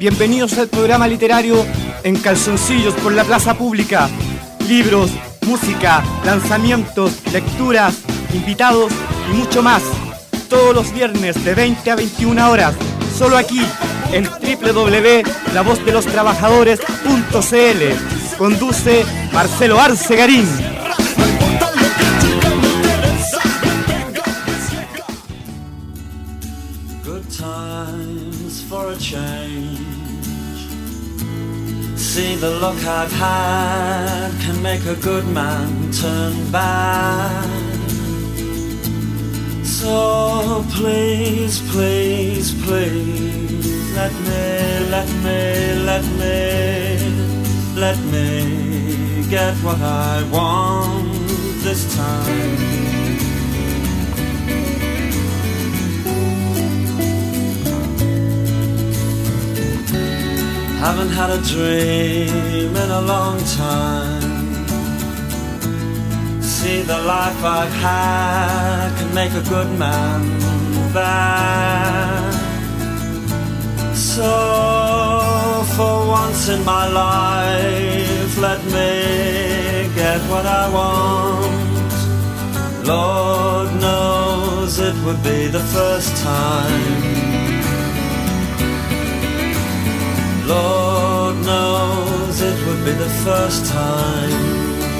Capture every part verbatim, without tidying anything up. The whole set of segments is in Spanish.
Bienvenidos al programa literario En Calzoncillos por la Plaza Pública. Libros, música, lanzamientos, lecturas, invitados y mucho más. Todos los viernes de veinte a veintiuna horas. Solo aquí en doble u doble u doble u punto la voz de los trabajadores punto c l. Conduce Marcelo Arce Garín. Good times for a change. See, the luck I've had can make a good man turn bad. So please, please, please, let me, let me, let me, let me get what I want this time. Haven't had a dream in a long time. See, the life I've had can make a good man bad. So for once in my life, let me get what I want. Lord knows it would be the first time. Lord knows it would be the first time.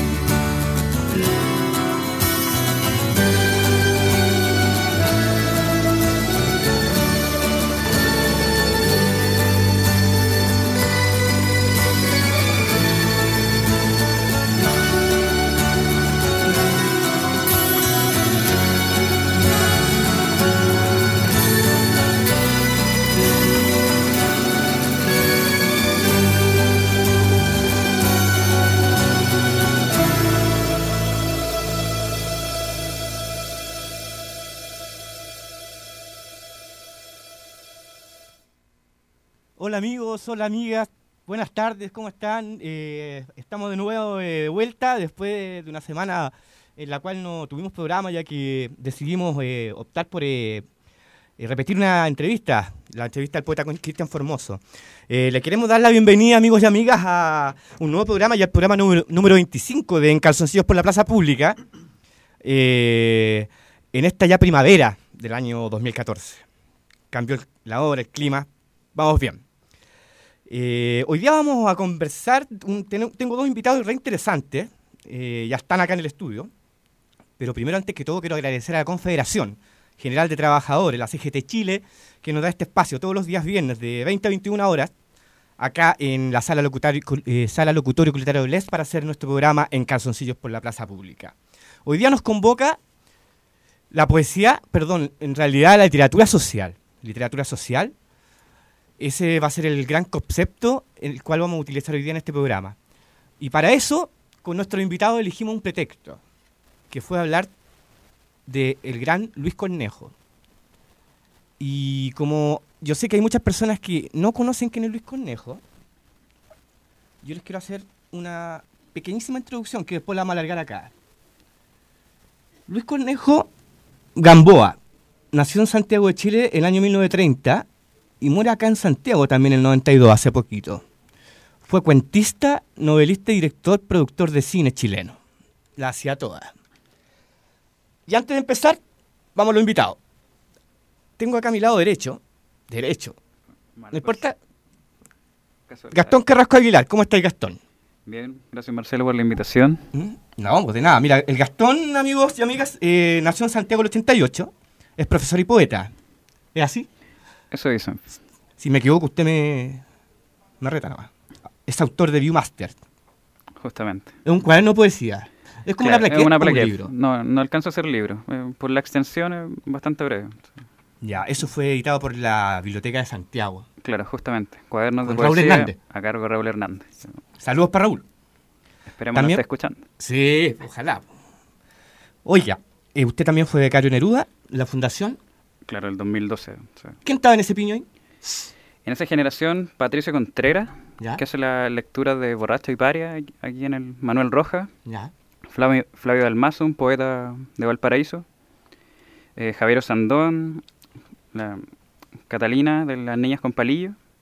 Hola amigos, hola amigas, buenas tardes, ¿cómo están? Eh, estamos de nuevo eh, de vuelta después de una semana en la cual no tuvimos programa, ya que decidimos eh, optar por eh, eh, repetir una entrevista, la entrevista al poeta Cristian Formoso. Eh, le queremos dar la bienvenida, amigos y amigas, a un nuevo programa, ya el programa número, número veinticinco de En Calzoncillos por la Plaza Pública, eh, en esta ya primavera del año dos mil catorce. Cambió la hora, el clima, vamos bien. Eh, hoy día vamos a conversar, un, ten, tengo dos invitados re interesantes, eh, ya están acá en el estudio, pero primero, antes que todo, quiero agradecer a la Confederación General de Trabajadores, la C G T Chile, que nos da este espacio todos los días viernes de veinte a veintiuna horas, acá en la Sala Locutorio, eh, Sala Locutorio Culitario Bles, para hacer nuestro programa En Calzoncillos por la Plaza Pública. Hoy día nos convoca la poesía, perdón, en realidad la literatura social, literatura social. Ese va a ser el gran concepto el cual vamos a utilizar hoy día en este programa. Y para eso, con nuestro invitado elegimos un pretexto, que fue hablar del gran Luis Cornejo. Y como yo sé que hay muchas personas que no conocen quién es Luis Cornejo, yo les quiero hacer una pequeñísima introducción que después la vamos a alargar acá. Luis Cornejo Gamboa nació en Santiago de Chile en el año mil novecientos treinta, y muere acá en Santiago también en el noventa y dos, hace poquito. Fue cuentista, novelista y director, productor de cine chileno. La hacía toda. Y antes de empezar, vamos a los invitados. Tengo acá a mi lado derecho, derecho, no importa, Gastón Carrasco Aguilar. ¿Cómo estás, Gastón? Bien, gracias Marcelo por la invitación. ¿Mm? No, pues de nada. Mira, el Gastón, amigos y amigas, eh, nació en Santiago en el ochenta y ocho, es profesor y poeta. ¿Es así? Eso dicen. Si me equivoco, usted me, me reta nomás. Es autor de Viewmaster. Justamente. Es un cuaderno de poesía. Es como claro, una plaqueta, es una como un plaqueta. libro. No, no alcanza a ser libro. Eh, por la extensión es bastante breve. Ya, eso fue editado por la Biblioteca de Santiago. Claro, justamente. Cuadernos de Con Raúl poesía Hernández. a cargo de Raúl Hernández. Saludos para Raúl. Esperemos ¿También? nos esté escuchando. Sí, ojalá. Oiga, eh, usted también fue becario Neruda, la fundación. Claro, el dos mil doce. Sí. ¿Quién estaba en ese piño ahí? En esa generación, Patricio Contreras, ¿Ya? que hace la lectura de Borracho y Paria, aquí en el Manuel Rojas. Ya. Flavio, Flavio Dalmazo, un poeta de Valparaíso. Eh, Javier Sandón, la Catalina de las Niñas con Palillo,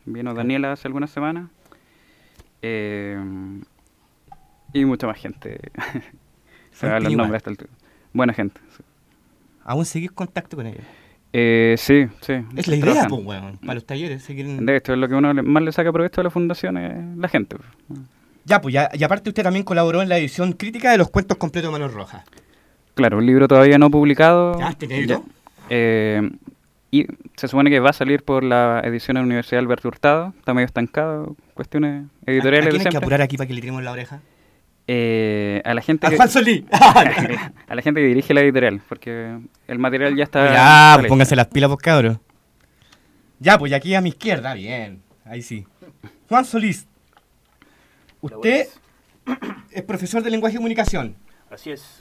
vino Daniela hace algunas semanas. Eh, y mucha más gente. Se me van los igual. nombres hasta el... Buena gente. Sí. ¿Aún seguís contacto con ellos? Eh, sí, sí. Es la idea, trabajan. pues, weón. Para los talleres seguir... De hecho, es lo que uno le- más le saca provecho a la fundación es la gente. Ya, pues, ya, y aparte usted también colaboró en la edición crítica de los cuentos completos de Manos Rojas. Claro, un libro todavía no publicado. ¿Ya? ¿Te Ya. Eh, y se supone que va a salir por la edición de la Universidad Alberto Hurtado. Está medio estancado, cuestiones ¿A, editoriales a de quién hay que siempre. apurar aquí para que le tiremos la oreja? Eh, a la gente ¡A que, Juan Solí! a la gente que dirige la editorial, porque el material ya está... Ya, está pues, listo. pónganse las pilas, pues, cabros. Ya, pues, y aquí a mi izquierda, bien. Ahí sí. Juan Solís. Usted es profesor de lenguaje y comunicación Así es.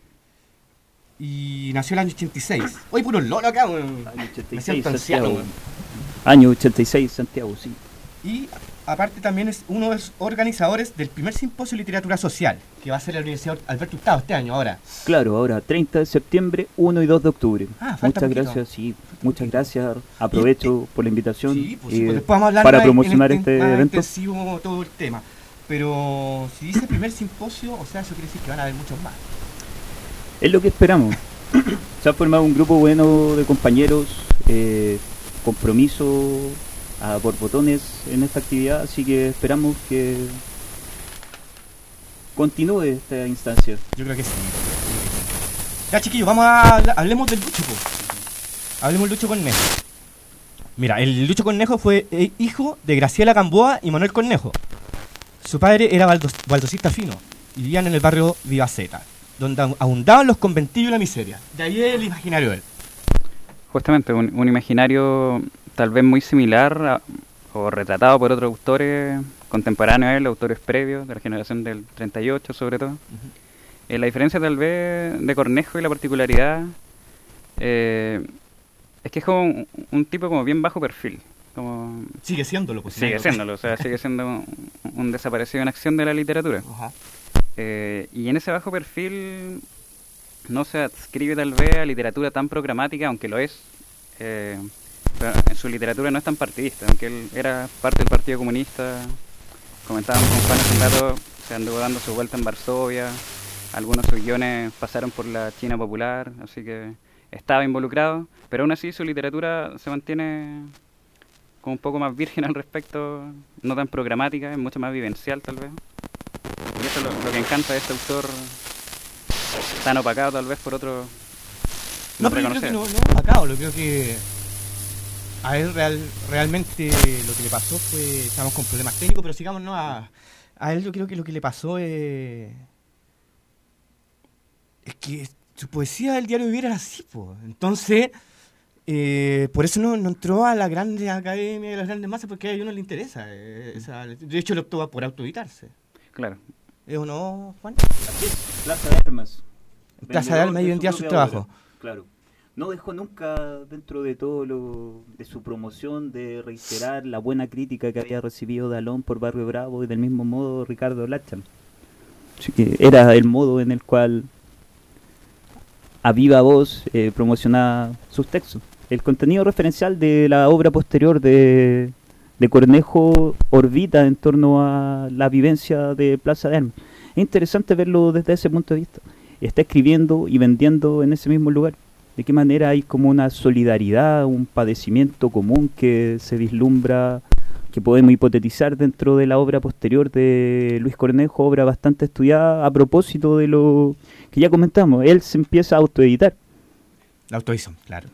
y nació el año ochenta y seis. Hoy puro lolo acá, weón. Año ochenta y Me seis, siento anciano, Santiago. weón. Año ochenta y seis, Santiago, sí. Y aparte también es uno de los organizadores del primer simposio de literatura social, que va a ser la Universidad Alberto Hurtado este año, ahora. Claro, ahora treinta de septiembre, uno y dos de octubre. Ah, falta muchas poquito. gracias, sí. Muchas gracias. Aprovecho por la invitación Sí, pues, eh, sí, pues después vamos a hablar para más en- promocionar en- este más evento. intensivo todo el tema. Pero si dice primer simposio, o sea, eso quiere decir que van a haber muchos más. Es lo que esperamos. Se ha formado un grupo bueno de compañeros, eh, compromiso a borbotones en esta actividad, así que esperamos que continúe esta instancia. Yo creo que sí. Ya, chiquillos, vamos a hablar- hablemos del Lucho, po. Hablemos del Lucho Cornejo. Mira, el Lucho Cornejo fue eh, hijo de Graciela Gamboa y Manuel Cornejo. Su padre era baldos- baldosista fino y vivían en el barrio Vivaceta, donde abu- abundaban los conventillos y la miseria. De ahí el imaginario de él. Justamente, un, un imaginario tal vez muy similar a- o retratado por otros autores contemporáneos a él, autores previos, de la generación del treinta y ocho sobre todo. Eh, la diferencia tal vez de Cornejo y la particularidad eh, es que es como un, un tipo como bien bajo perfil. Como Sigue siéndolo, pues. sigue siéndolo, o sea, sigue siendo un, un desaparecido en acción de la literatura. Ajá. Eh, y en ese bajo perfil no se adscribe tal vez a literatura tan programática, aunque lo es. Eh, pero en su literatura no es tan partidista, aunque él era parte del Partido Comunista. Comentábamos con Juan hace un rato, se anduvo dando su vuelta en Varsovia, algunos de sus guiones pasaron por la China popular, así que estaba involucrado, pero aún así su literatura se mantiene como un poco más virgen al respecto, no tan programática, es mucho más vivencial tal vez. Y eso es lo, lo que encanta de este autor tan opacado tal vez por otro No, pero yo creo que no, no opacado, lo creo que a él real, realmente lo que le pasó fue, estamos con problemas técnicos, pero sigamos, ¿no? A, a él yo creo que lo que le pasó es, es que su poesía del diario vivir era así, po. Entonces, eh, por eso no, no entró a la grande academia de las grandes masas, porque a ellos no le interesa. eh, esa- de hecho, le optó por autoeditarse. Claro. ¿Es o no, Juan? Así es, Plaza de Armas. Plaza de Armas y vendía sus propia trabajos. obra, claro. No dejó nunca dentro de todo lo de su promoción de reiterar la buena crítica que había recibido de Alón por Barrio Bravo y del mismo modo Ricardo Lacham. Así que era el modo en el cual a viva voz eh, promocionaba sus textos. El contenido referencial de la obra posterior de, de Cornejo orbita en torno a la vivencia de Plaza de Armas. Es interesante verlo desde ese punto de vista. Está escribiendo y vendiendo en ese mismo lugar. De qué manera hay como una solidaridad, un padecimiento común que se vislumbra, que podemos hipotetizar dentro de la obra posterior de Luis Cornejo, obra bastante estudiada a propósito de lo que ya comentamos. Él se empieza a autoeditar. La autohizo, claro.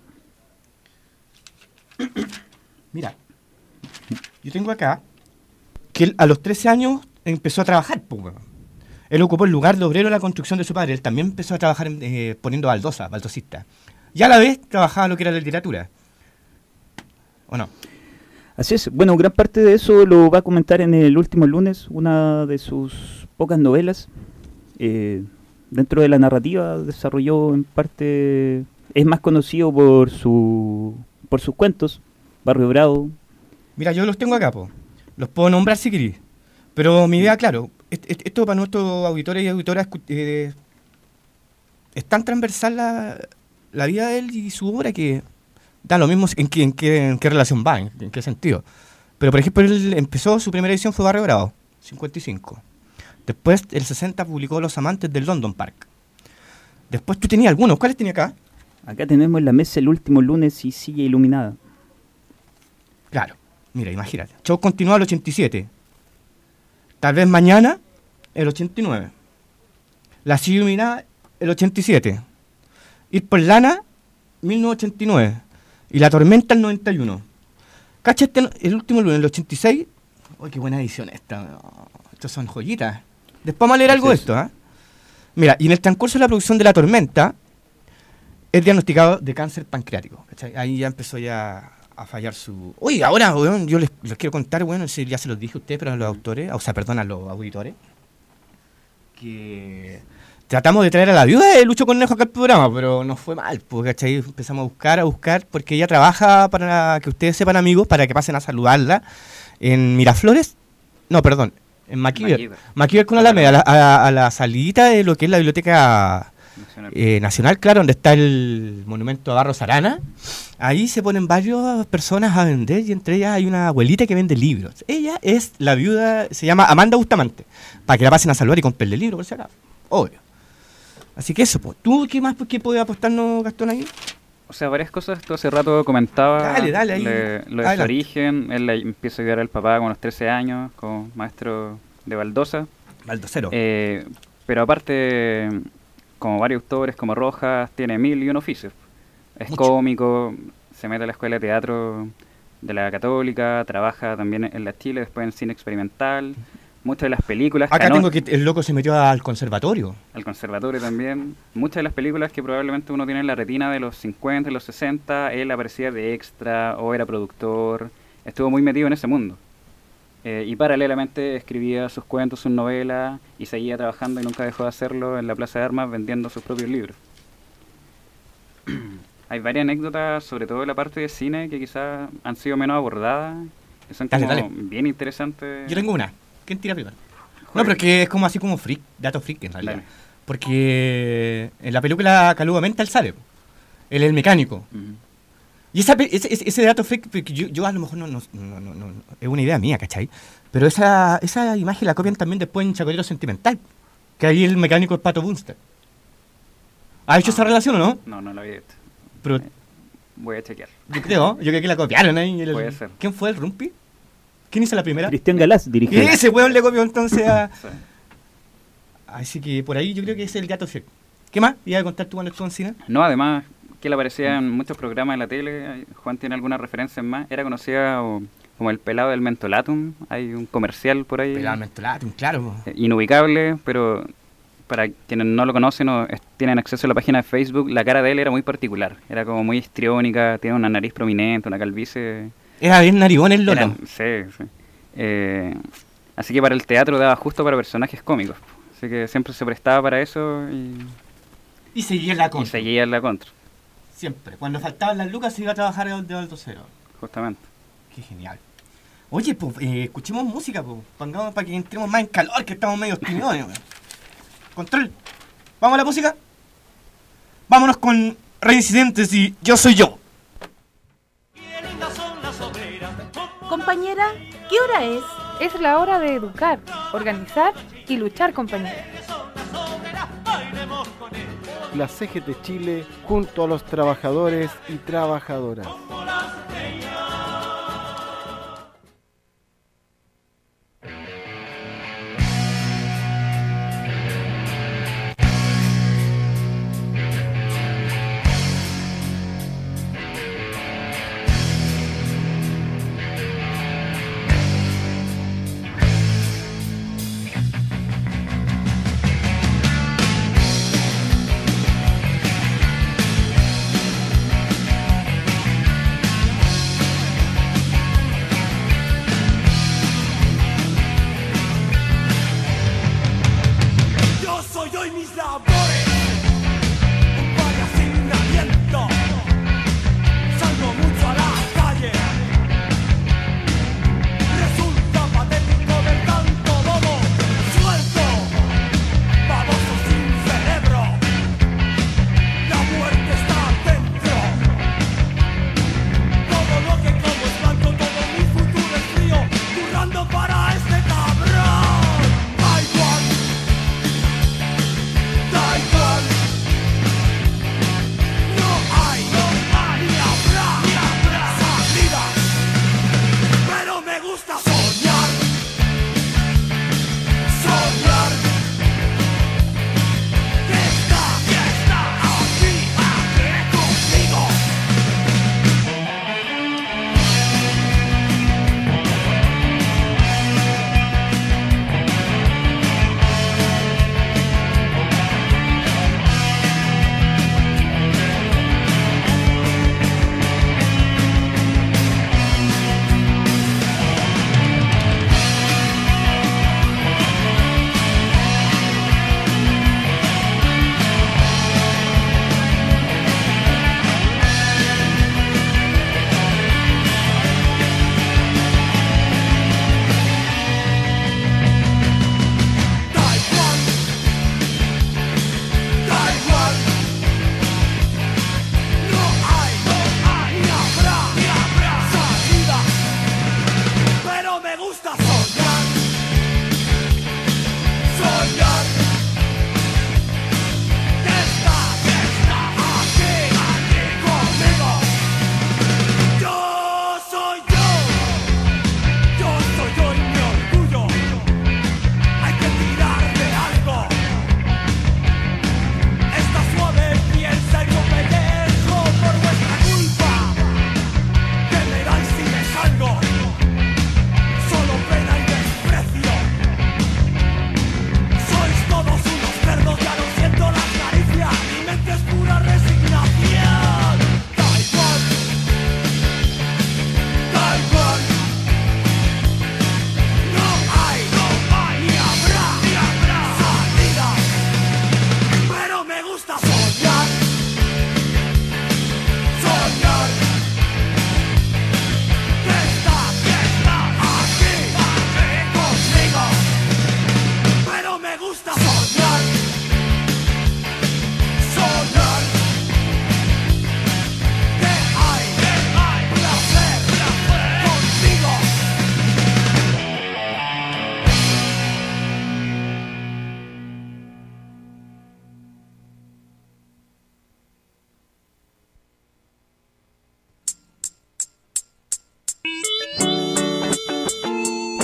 Mira, yo tengo acá que él a los trece años empezó a trabajar, po, weón. Él ocupó el lugar de obrero en la construcción de su padre. Él también empezó a trabajar en, eh, poniendo baldosa, baldosista. Y a la vez trabajaba lo que era la literatura. ¿O no? Así es. Bueno, gran parte de eso lo va a comentar en el último lunes, una de sus pocas novelas. Eh, dentro de la narrativa desarrolló en parte, es más conocido por su por sus cuentos, Barrio Bravo. Mira, yo los tengo acá, po. Los puedo nombrar si queréis. Pero mi idea, claro, est- est- esto para nuestros auditores y auditoras eh, es tan transversal la, la vida de él y su obra que da lo mismo en qué, en qué, en qué relación va, en, en qué sentido. Pero, por ejemplo, él empezó, su primera edición fue Barrio Bravo, cincuenta y cinco. Después, el sesenta, publicó Los Amantes del London Park. Después tú tenías algunos. ¿Cuáles tenía acá? Acá tenemos en la mesa El Último Lunes y Sigue Iluminada. Claro. Mira, imagínate. Show continuado el ochenta y siete. Tal vez mañana, el ochenta y nueve. La Sigue Iluminada, el ochenta y siete. Ir por Lana, mil novecientos ochenta y nueve. Y La Tormenta, el noventa y uno. Cacha este, el último lunes, el ochenta y seis. ¡Uy, qué buena edición esta! Oh, estos son joyitas. Después vamos a leer algo de esto, ¿eh? Mira, y en el transcurso de la producción de La Tormenta, es diagnosticado de cáncer pancreático. ¿Cachai? Ahí ya empezó ya a fallar su... Uy, ahora, weón, yo les, les quiero contar, bueno, ya se los dije a ustedes, pero a los autores, o sea, perdón, a los auditores, que tratamos de traer a la viuda de Lucho Cornejo acá al programa, pero nos fue mal, porque ¿cachai? Empezamos a buscar, a buscar, porque ella trabaja, para que ustedes sepan, amigos, para que pasen a saludarla en Miraflores, no, perdón, en Maquiver, Maquiver con Alameda, a la, a, a la salidita de lo que es la Biblioteca Nacional. Eh, Nacional, claro, donde está el monumento a Barros Arana. Ahí se ponen varias personas a vender y entre ellas hay una abuelita que vende libros. Ella es la viuda, se llama Amanda Bustamante, para que la pasen a saludar y comprarle libros, por si acaso, obvio. Así que eso, pues. ¿Tú qué más, pues, qué podés apostarnos, Gastón, ahí? O sea, varias cosas. Tú hace rato comentaba dale, dale, ahí. Le, lo de su origen. Él empieza a ayudar al papá con los trece años, como maestro de baldosa. Baldocero. Eh, pero aparte, como varios autores, como Rojas, tiene mil y un oficios. Es Mucho. Cómico, se mete a la escuela de teatro de la Católica, trabaja también en la Chile, después en cine experimental. Muchas de las películas... Acá tengo que el loco se metió al conservatorio. Al conservatorio también. Muchas de las películas que probablemente uno tiene en la retina de los cincuenta y los sesenta, él aparecía de extra o era productor. Estuvo muy metido en ese mundo. Eh, y paralelamente escribía sus cuentos, sus novelas, y seguía trabajando y nunca dejó de hacerlo en la Plaza de Armas vendiendo sus propios libros. Hay varias anécdotas, sobre todo en la parte de cine, que quizás han sido menos abordadas, que son como dale, dale. bien interesantes. Yo tengo una. ¿Quién tira primero? Joder. No, pero es que es como así como freak, dato freak en realidad. Dale. Porque en la película Calugamente él sale. Él es el mecánico. Uh-huh. Y esa, ese, ese dato freak, yo, yo a lo mejor no, no, no, no, no, es una idea mía, ¿cachai? Pero esa, esa imagen la copian también después en Chacolero Sentimental. Que ahí el mecánico es Pato Bunster. ¿Ha hecho no, esa relación o no? No, no la vi. Pero, eh, voy a chequear. Yo creo, yo creo que la copiaron ahí. El, Puede ser. ¿Quién fue el Rumpi? ¿Quién hizo la primera? Cristian Galás dirigió. Ese weón le copió entonces a... sí. Así que por ahí yo creo que es el gato freak. ¿Qué más? ¿Ibas a contar tú cuando estuvo en cine? No, además que él aparecía en muchos programas de la tele. Juan tiene alguna referencia más. Era conocida o, como el pelado del mentolatum. Hay un comercial por ahí. Pelado del mentolatum, claro. Eh, inubicable, pero para quienes no lo conocen o es, tienen acceso a la página de Facebook, la cara de él era muy particular. Era como muy histriónica, tiene una nariz prominente, una calvicie... Era bien narigón el Lolo. Sí, sí. Eh, así que para el teatro daba justo para personajes cómicos. Así que siempre se prestaba para eso y... Y seguía en la contra. Y seguía en la contra. Siempre. Cuando faltaban las lucas se iba a trabajar de baldocero. Justamente. Qué genial. Oye, pues, eh, escuchemos música, pues. Pongamos para que entremos más en calor, que estamos medio timidones, güey. Control. ¿Vamos a la música? Vámonos con Reincidentes y Yo Soy Yo. Compañera, ¿qué hora es? Es la hora de educar, organizar y luchar, compañera. La C G T Chile junto a los trabajadores y trabajadoras.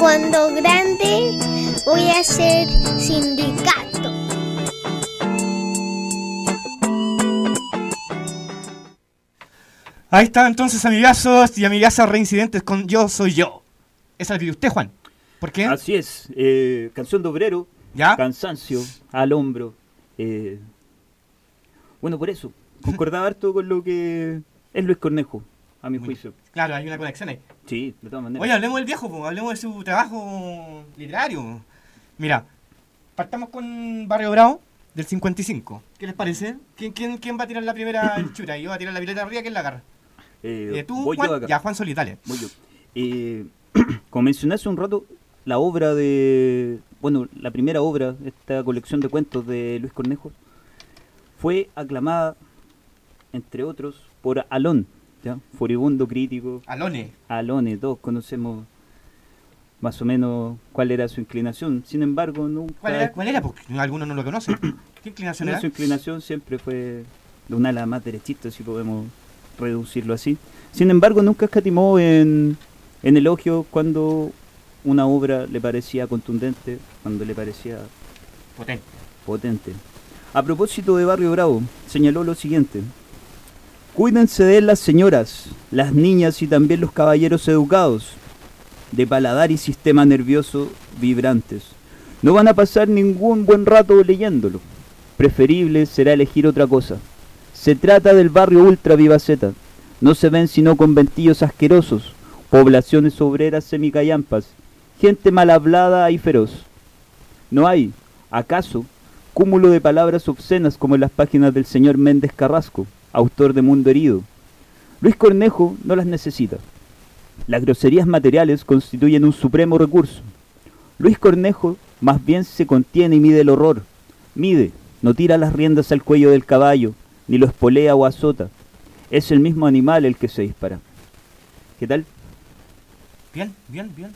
cuando grande voy a ser sindicato. Ahí está entonces, amigazos y amigazas reincidentes con Yo Soy Yo. Esa la pidió usted, Juan. ¿Por qué? Así es, eh, canción de obrero, ¿Ya? cansancio al hombro. Eh, bueno, por eso, concordaba harto con lo que es Luis Cornejo, a mi Muy juicio. Claro, hay una conexión ahí. Sí, de todas maneras. Oye, hablemos del viejo, po, hablemos de su trabajo literario. Mira, partamos con Barrio Bravo del cincuenta y cinco. ¿Qué les parece? ¿Quién, quién, quién va a tirar la primera chura? Yo voy a tirar la pileta arriba, ¿quién la agarra? Eh, Eh, tú, voy Juan, yo acá. ya, Juan Solís, dale. Voy yo. Eh, como mencioné hace un rato, la obra de... Bueno, la primera obra, esta colección de cuentos de Luis Cornejo, fue aclamada, entre otros, por Alón, ¿ya? Furibundo crítico. Alone. Alone, todos conocemos más o menos cuál era su inclinación. Sin embargo, nunca... ¿Cuál era? ¿Cuál era? Porque algunos no lo conocen. ¿Qué inclinación No, era? su inclinación siempre fue de un ala más derechista, si podemos reducirlo así. Sin embargo, nunca escatimó en, en elogios cuando una obra le parecía contundente, cuando le parecía Potente. potente. A propósito de Barrio Bravo, señaló lo siguiente: cuídense de él las señoras, las niñas y también los caballeros educados, de paladar y sistema nervioso vibrantes. No van a pasar ningún buen rato leyéndolo. Preferible será elegir otra cosa. Se trata del barrio ultra vivaceta. No se ven sino conventillos asquerosos, poblaciones obreras semicallampas, gente mal hablada y feroz. No hay, acaso, cúmulo de palabras obscenas como en las páginas del señor Méndez Carrasco, autor de Mundo Herido. Luis Cornejo no las necesita. Las groserías materiales constituyen un supremo recurso. Luis Cornejo más bien se contiene y mide el horror. Mide, no tira las riendas al cuello del caballo, ni lo espolea o azota. Es el mismo animal el que se dispara. ¿Qué tal? Bien, bien, bien.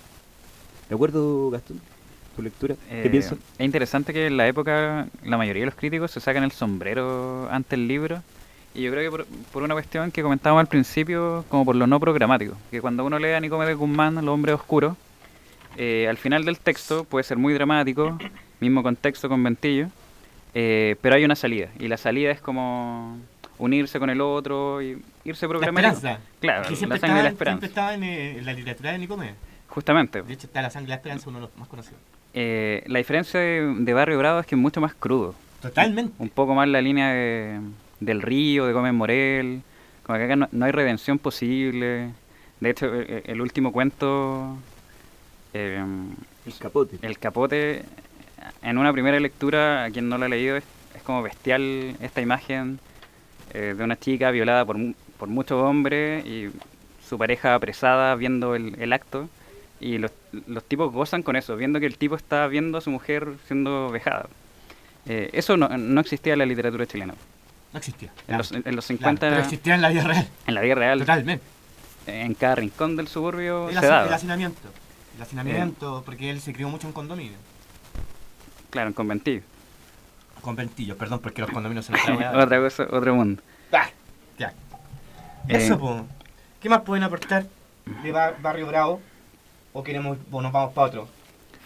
¿De acuerdo, Gastón? ¿Tu lectura? ¿Qué Eh, piensas? Es interesante que en la época la mayoría de los críticos se sacan el sombrero ante el libro. Y yo creo que por, por una cuestión que comentábamos al principio, como por lo no programático. Que cuando uno lee a Nicomedes Guzmán, Los Hombres Oscuros, eh, al final del texto puede ser muy dramático, mismo contexto con Ventillo, eh, pero hay una salida. Y la salida es como unirse con el otro y irse La programando. esperanza. Claro, Que siempre la sangre y la estaba, siempre esperanza. estaba en, eh, en la literatura de Nicomedes. Justamente. De hecho, está La Sangre y la Esperanza, uno de los más conocidos. Eh, la diferencia de, de Barrio Bravo es que es mucho más crudo. Totalmente. Un poco más la línea de, del Río, de Gómez Morel. Como que acá no, no hay redención posible. De hecho, el, el último cuento, eh, El capote. El Capote, en una primera lectura, a quien no lo ha leído, es, es como bestial esta imagen eh, de una chica violada por, mu- por muchos hombres y su pareja apresada viendo el, el acto. Y los, los tipos gozan con eso, viendo que el tipo está viendo a su mujer siendo vejada. Eh, eso no, no existía en la literatura chilena. No existía. En, Claro, los, en los claro, cincuenta, pero existía en la vida real. en la vida real, Totalmente. en cada rincón del suburbio El, se haci- daba. el hacinamiento. El hacinamiento, porque él se crió mucho en condominio. Claro, en conventillo. Conventillo, perdón, porque los condominios se los traen. Otra cosa, otro mundo. Ah, ya. Eh, Eso, po. ¿Qué más pueden aportar de Ba- Barrio Bravo? ¿O queremos, o nos vamos para otro?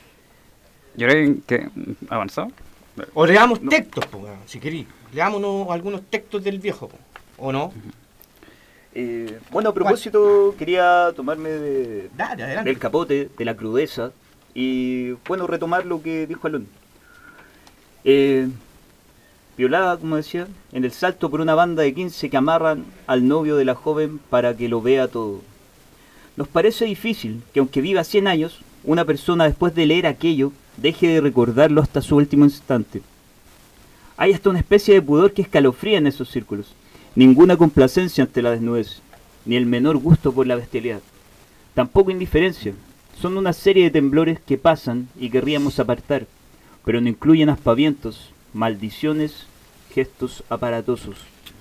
Yo creo que avanzó. O leamos textos, po, weón, si queréis. Leamos unos- algunos textos del viejo, po. ¿O no? Eh, bueno, a propósito, quería tomarme de, Dale, adelante. del capote, de la crudeza, y bueno, retomar lo que dijo Alón. Eh, violada, como decía, en el salto por una banda de quince que amarran al novio de la joven para que lo vea todo. Nos parece difícil que aunque viva cien años, una persona después de leer aquello deje de recordarlo hasta su último instante. Hay hasta una especie de pudor que escalofría en esos círculos. Ninguna complacencia ante la desnudez, ni el menor gusto por la bestialidad. Tampoco indiferencia. Son una serie de temblores que pasan y querríamos apartar, pero no incluyen aspavientos, maldiciones, gestos aparatosos.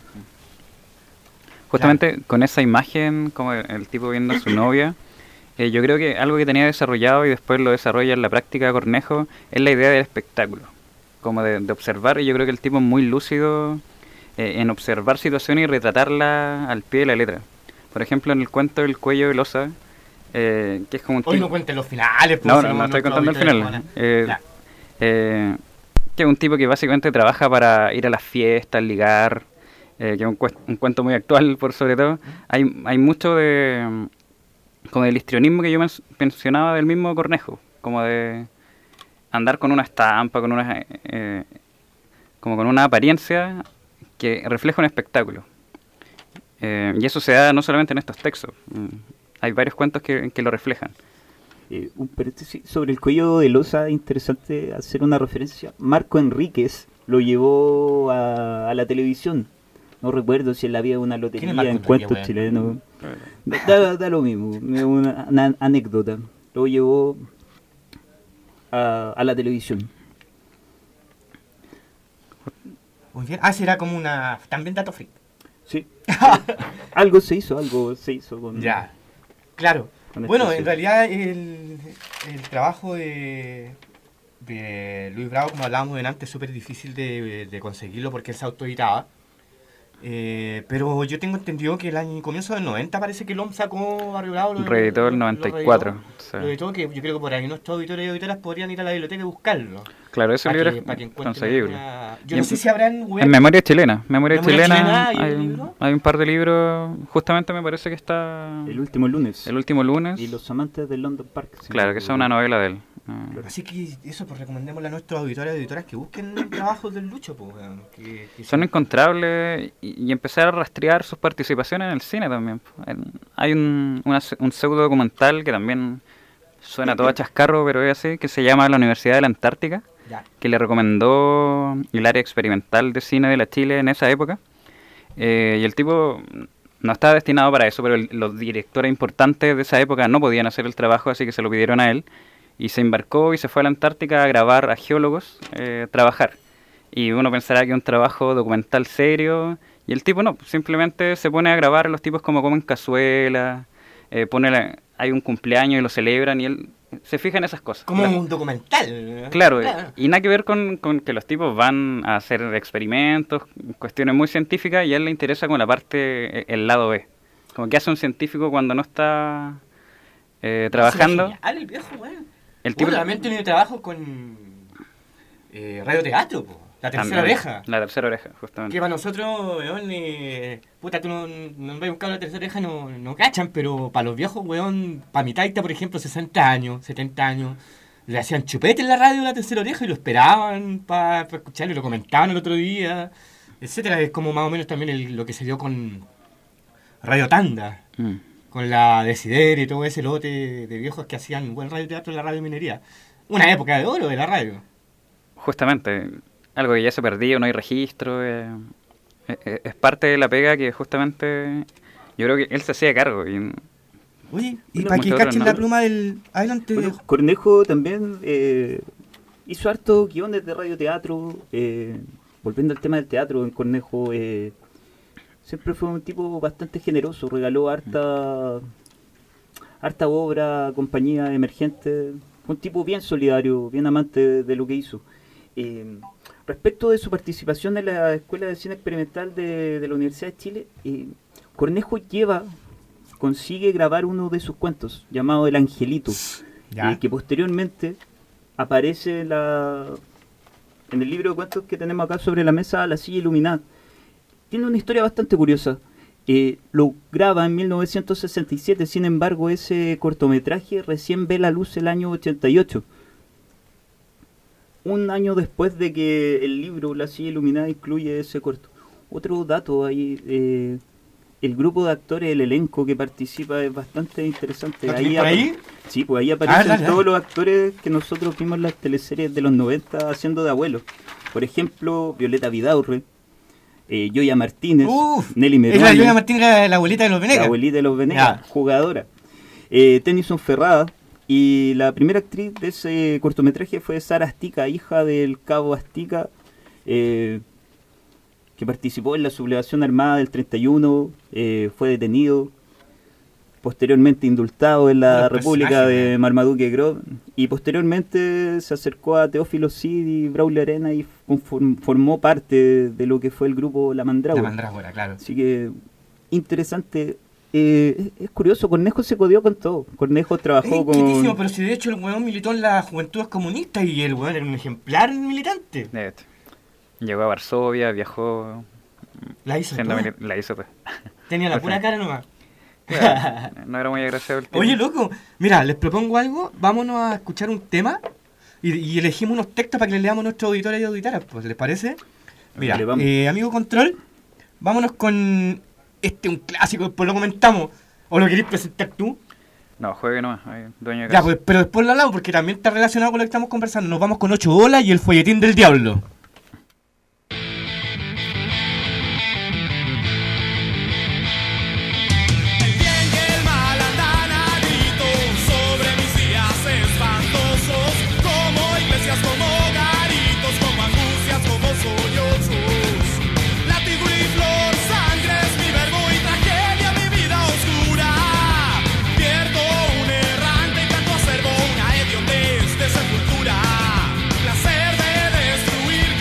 Justamente con esa imagen, como el, el tipo viendo a su novia, eh, yo creo que algo que tenía desarrollado y después lo desarrolla en la práctica Cornejo es la idea del espectáculo, como de, de observar, y yo creo que el tipo es muy lúcido eh, en observar situaciones y retratarla al pie de la letra. Por ejemplo, en el cuento del cuello de losa, eh, que es como un Hoy tipo- no cuenten los finales. pues, No, si no, no estoy nuestros contando el auditores final. van a- Eh, Ya. eh, que es un tipo que básicamente trabaja para ir a las fiestas, ligar, eh, que es un, cuest- un cuento muy actual por sobre todo. Hay, hay mucho de mm, como del histrionismo que yo men- mencionaba del mismo Cornejo, como de andar con una estampa, con una eh, como con una apariencia que refleja un espectáculo. Eh, y eso se da no solamente en estos textos. Mm, hay varios cuentos que, que lo reflejan. Eh, un paréntesis sobre el cuello de losa, interesante hacer una referencia. Marco Enríquez lo llevó a, a la televisión. No recuerdo si él había una ¿Quién es lotería Marco en Enríquez, cuentos weón? chilenos. Da, da- da lo mismo, es una, una anécdota. Lo llevó a, a la televisión. Muy bien. Ah, será como una... También dato freak. Sí. Algo se hizo, algo se hizo con... Ya. Claro. con Bueno, este en sello. realidad el, el trabajo de, de Luis Bravo, como hablábamos antes, es súper difícil de, de conseguirlo porque él se autoeditaba. Eh, pero yo tengo entendido que el año comienzo del noventa parece que el O M sacó Barrio Bravo. lo- Reeditó lo- el lo noventa y cuatro. reeditó. Sí. Lo editó, que yo creo que por ahí nuestros auditores y auditoras podrían ir a la biblioteca y buscarlo. Claro, ese Pa' libro que- es pa' que encuentren conseguible. alguna- Y Yo no en- sé si habrán web. En Memoria Chilena. Memoria, ¿Memoria Chilena, Chilena y hay, el un- libro? hay un par de libros. Justamente me parece que está El último lunes. El último lunes. Y los amantes del London Park. si Claro, no que esa es recuerdo. una novela de él. Ah. Así que eso, pues recomendémosle a nuestros auditores y auditoras que busquen trabajos del Lucho, pues, weón, que, que Son sí. encontrables y, y empezar a rastrear sus participaciones en el cine también. En- hay un, una se- un pseudo documental que también suena todo a chascarro, pero es así, que se llama La Universidad de la Antártica, Ya. que le recomendó el área experimental de cine de la Chile en esa época. Eh, y el tipo no estaba destinado para eso, pero el- los directores importantes de esa época no podían hacer el trabajo, así que se lo pidieron a él. Y se embarcó y se fue a la Antártica a grabar a geólogos eh, trabajar. Y uno pensará que es un trabajo documental serio, y el tipo no, simplemente se pone a grabar, los tipos como comen cazuela, eh, pone la- hay un cumpleaños y lo celebran, y él se fija en esas cosas. Como Las- un documental. Claro, Claro. y nada que ver con, con que los tipos van a hacer experimentos, cuestiones muy científicas, y a él le interesa con la parte, eh, el lado B. Como que hace un científico cuando no está eh, trabajando. Genial, el viejo, weón. El tipo Bueno, también tiene trabajo con eh, radioteatro, po. La tercera también, oreja. La tercera oreja, justamente. Que para nosotros, weón, eh, puta, tú no, no vas a buscar la tercera oreja, no, no cachan, pero para los viejos, weón, para mi taita, por ejemplo, sesenta años, setenta años, le hacían chupete en la radio la tercera oreja y lo esperaban para escucharlo y lo comentaban el otro día, etcétera. Es como más o menos también el- lo que se dio con Radio Tanda, Mm. con la Desider y todo ese lote de viejos que hacían buen radioteatro en la radio minería. Una época de oro de la radio. Justamente, algo que ya se perdió, no hay registro. eh, eh, eh, es parte de la pega que justamente yo creo que él se hacía cargo. Y, Oye, y Bueno, para que muchos cachen otros la no. pluma del... Adelante. Bueno, Cornejo también eh, hizo harto guiones de radioteatro. Eh, volviendo al tema del teatro, en Cornejo eh, siempre fue un tipo bastante generoso. Regaló harta, harta obra a compañía emergente. Fue un tipo bien solidario, bien amante de lo que hizo. Eh, respecto de su participación en la Escuela de Cine Experimental de, de la Universidad de Chile, eh, Cornejo lleva... consigue grabar uno de sus cuentos llamado El Angelito, Ya. eh, que posteriormente aparece en, la, en el libro de cuentos que tenemos acá sobre la mesa, La Silla Iluminada. Tiene una historia bastante curiosa. Eh, lo graba en mil novecientos sesenta y siete, sin embargo ese cortometraje recién ve la luz el año ochenta y ocho. Un año después de que el libro La Silla Iluminada incluye ese corto. Otro dato ahí... Eh, el grupo de actores, el elenco que participa es bastante interesante. ¿Lo tenés por apa- ahí? Sí, pues ahí aparecen Ah, dale, todos dale. los actores que nosotros vimos en las teleseries de los noventa haciendo de abuelos. Por ejemplo, Violeta Vidaurre, eh, Yoya Martínez, Uf, Nelly es la Meruane, Yoya Martín, la, la abuelita de los la Venegas. abuelita de los Venegas, Ya. jugadora. Eh, Tennyson Ferrada, y la primera actriz de ese cortometraje fue Sara Astica, hija del cabo Astica, eh, que participó en la sublevación armada del treinta y uno, eh, fue detenido, posteriormente indultado en la Buen República personaje, de man. Marmaduke Grove, y posteriormente se acercó a Teófilo Cid y Braulio Arena y conform- formó parte de lo que fue el grupo La La Mandrágora. mandrágora, claro. Así que interesante eh, es curioso, Cornejo se codió con todo. Cornejo trabajó Es con... inquietísimo, pero si de hecho el weón militó en las juventudes comunistas y el weón era un ejemplar militante. De hecho. Llegó a Varsovia, viajó. La hizo siendo toda. mili- La hizo, pues. Tenía la Pues pura sí. cara nomás. Claro, no era muy agraciado el tipo. Oye, loco, mira, les propongo algo. Vámonos a escuchar un tema y, y elegimos unos textos para que le leamos a nuestros auditores y auditoras. Pues, ¿les parece? Mira, Dale, vamos. eh, amigo Control, vámonos con este, un clásico, después lo comentamos. ¿O lo queréis presentar tú? No, juegue nomás, ahí, dueño de Ya, casa. pues, pero después lo hablamos porque también está relacionado con lo que estamos conversando. Nos vamos con ocho bolas y el folletín del diablo. El bien y el mal andan a gritos sobre mis días espantosos, como iglesias, como garitos, como angustias, como sollozos. Látigo y flor, sangre es mi verbo y tragedia mi vida oscura. Pierdo un errante y canto acervo una hediondez de sepultura. Placer de destruir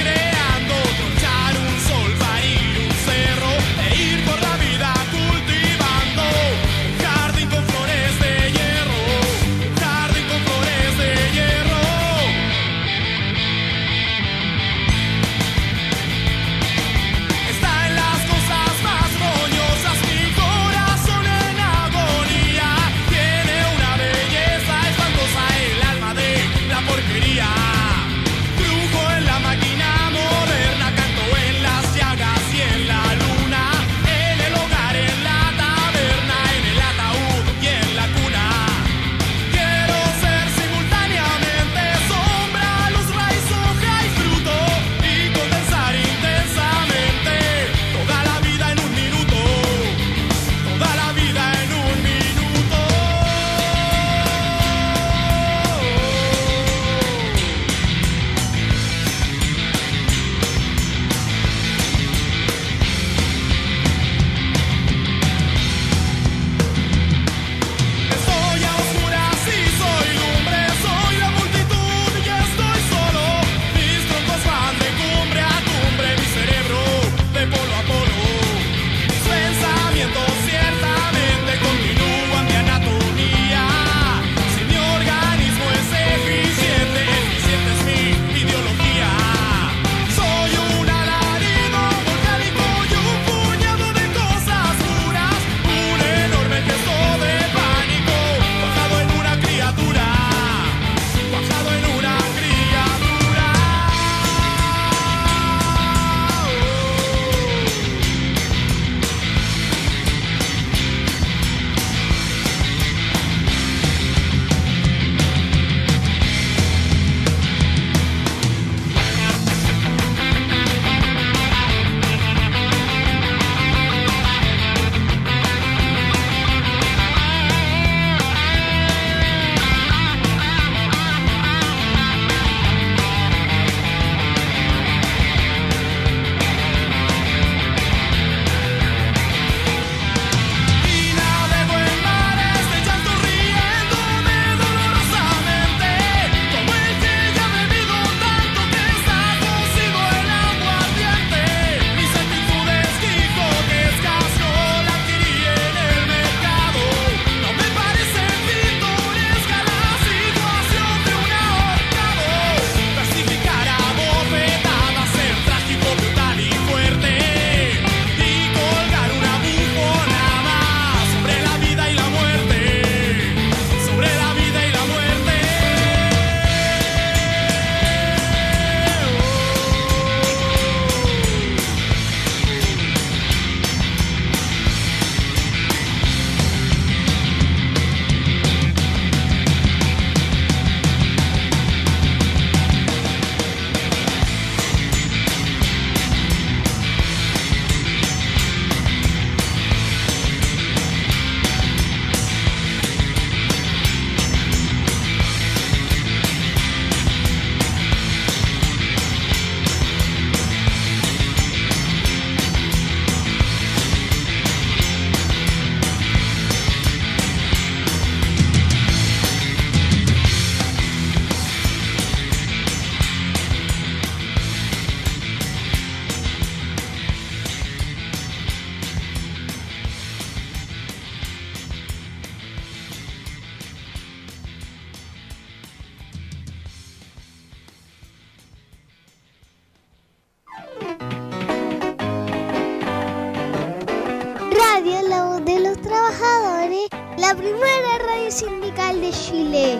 la primera radio sindical de Chile.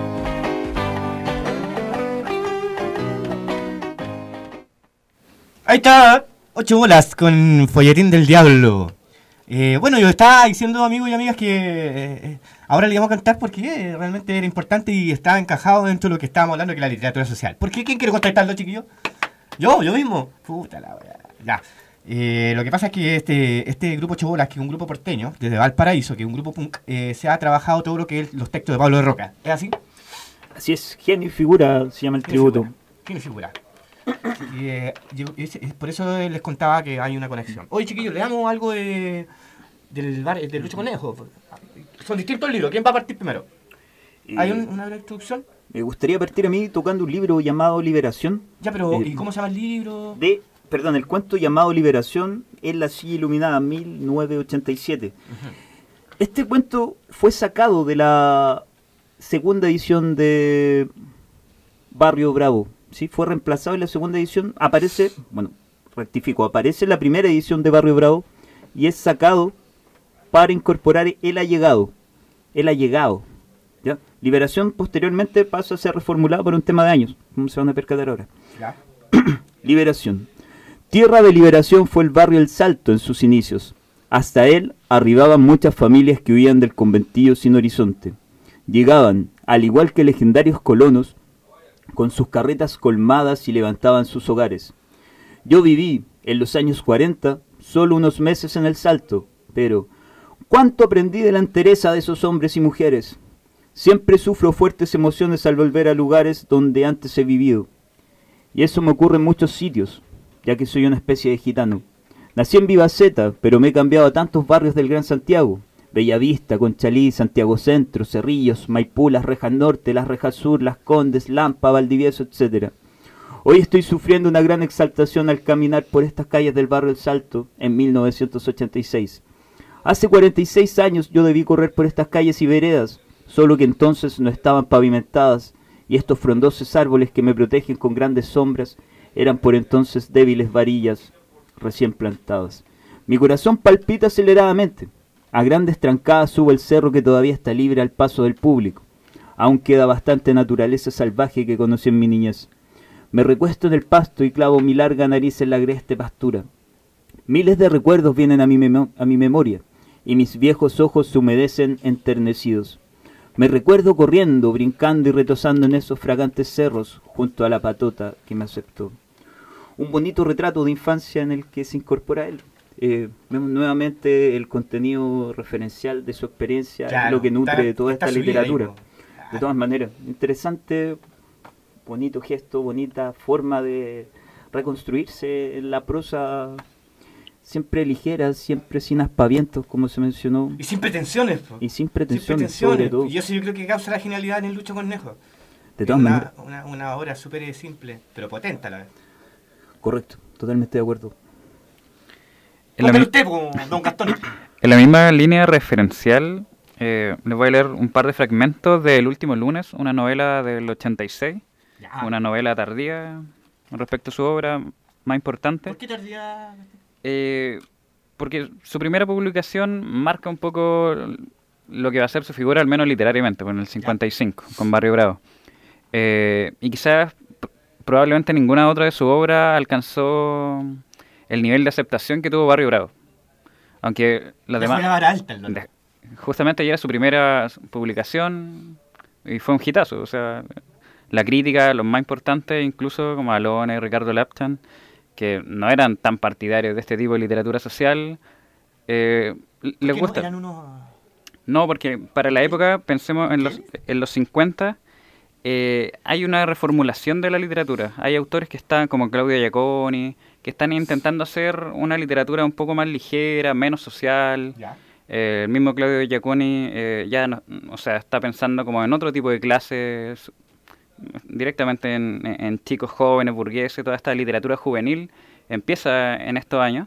Ahí está, ocho bolas con Folletín del Diablo. Eh, bueno, yo estaba diciendo, amigos y amigas, que eh, ahora le íbamos a cantar porque eh, realmente era importante y estaba encajado dentro de lo que estábamos hablando, que es la literatura social. ¿Por qué? ¿Quién quiere contestarlo, chiquillos? ¿Yo? ¿Yo mismo? Puta la wea. Ya. Eh, lo que pasa es que este, este grupo Ocho Bolas, que es un grupo porteño, desde Valparaíso, que es un grupo punk, eh, se ha trabajado todo lo que es los textos de Pablo de Roca. ¿Es así? Así es, genio y figura se llama el tributo. ¿Quién es figura? Y, eh, yo- es, es por eso les contaba que hay una conexión. Oye, chiquillos, le damos algo de, del, bar, del Lucho Conejo. Son distintos libros. ¿Quién va a partir primero? ¿Hay un- una breve introducción? Me gustaría partir a mí tocando un libro llamado Liberación. Ya, pero Eh, ¿y cómo se llama el libro? De, perdón, el cuento llamado Liberación en la silla iluminada, mil novecientos ochenta y siete. Este cuento fue sacado de la segunda edición de Barrio Bravo. ¿Sí? Fue reemplazado en la segunda edición. Aparece, bueno, rectifico, aparece en la primera edición de Barrio Bravo y es sacado para incorporar El Allegado. El Allegado. ¿Ya? Liberación posteriormente pasa a ser reformulado por un tema de años, como se van a percatar ahora. Ya. Liberación. Tierra de Liberación fue el barrio El Salto en sus inicios. Hasta él arribaban muchas familias que huían del conventillo sin horizonte. Llegaban, al igual que legendarios colonos, con sus carretas colmadas y levantaban sus hogares. Yo viví, en los años cuarenta, solo unos meses en El Salto, pero ¿cuánto aprendí de la entereza de esos hombres y mujeres? Siempre sufro fuertes emociones al volver a lugares donde antes he vivido. Y eso me ocurre en muchos sitios, ya que soy una especie de gitano. Nací en Vivaceta, pero me he cambiado a tantos barrios del Gran Santiago. Bellavista, Conchalí, Santiago Centro, Cerrillos, Maipú, Las Rejas Norte, Las Rejas Sur, Las Condes, Lampa, Valdivieso, etcétera. Hoy estoy sufriendo una gran exaltación al caminar por estas calles del barrio El Salto en mil novecientos ochenta y seis. Hace cuarenta y seis años yo debí correr por estas calles y veredas, solo que entonces no estaban pavimentadas, y estos frondosos árboles que me protegen con grandes sombras eran por entonces débiles varillas recién plantadas. Mi corazón palpita aceleradamente. A grandes trancadas subo el cerro que todavía está libre al paso del público. Aún queda bastante naturaleza salvaje que conocí en mi niñez. Me recuesto en el pasto y clavo mi larga nariz en la agreste pastura. Miles de recuerdos vienen a mi, memo- a mi memoria, y mis viejos ojos se humedecen enternecidos. Me recuerdo corriendo, brincando y retozando en esos fragantes cerros junto a la patota que me aceptó. Un bonito retrato de infancia en el que se incorpora él. Eh, vemos nuevamente el contenido referencial de su experiencia, Claro, lo que nutre está- de toda está esta su vida ahí, literatura. po. De todas maneras, interesante, bonito gesto, bonita forma de reconstruirse en la prosa, siempre ligera, siempre sin aspavientos, como se mencionó, Y sin pretensiones, po. y sin Sin pretensiones, sobre todo. Y eso yo creo que causa la genialidad en el Lucho Conejo. De todas una, maneras, Una, una obra súper simple, pero potente a la vez. correcto, totalmente de acuerdo. En la, Cuéntale mi- usted, po, don Gastón. en la misma línea referencial, eh, les voy a leer un par de fragmentos del Último Lunes, una novela del ochenta y seis, Ya. una novela tardía con respecto a su obra más importante. ¿Por qué tardía? Eh, porque su primera publicación marca un poco lo que va a ser su figura, al menos literariamente, pues en el cincuenta y cinco, con Barrio Bravo. Eh, y quizás, p- probablemente ninguna otra de su obra alcanzó el nivel de aceptación que tuvo Barrio Bravo. Aunque las Ya fue la demás... vara alta el loco. de- Justamente ya era su primera publicación y fue un hitazo. O sea, la crítica, los más importantes, incluso como Alone y Ricardo Laptan, que no eran tan partidarios de este tipo de literatura social, eh, ¿Por les qué gusta. No, eran unos... No, porque para la época, pensemos en los, en los cincuenta, eh, hay una reformulación de la literatura. Hay autores que están, como Claudio Giaconi, que están intentando hacer una literatura un poco más ligera, menos social. Ya. Eh, el mismo Claudio Giaconi eh, ya no, o sea, está pensando como en otro tipo de clases, directamente en, en chicos jóvenes, burgueses, toda esta literatura juvenil empieza en estos años,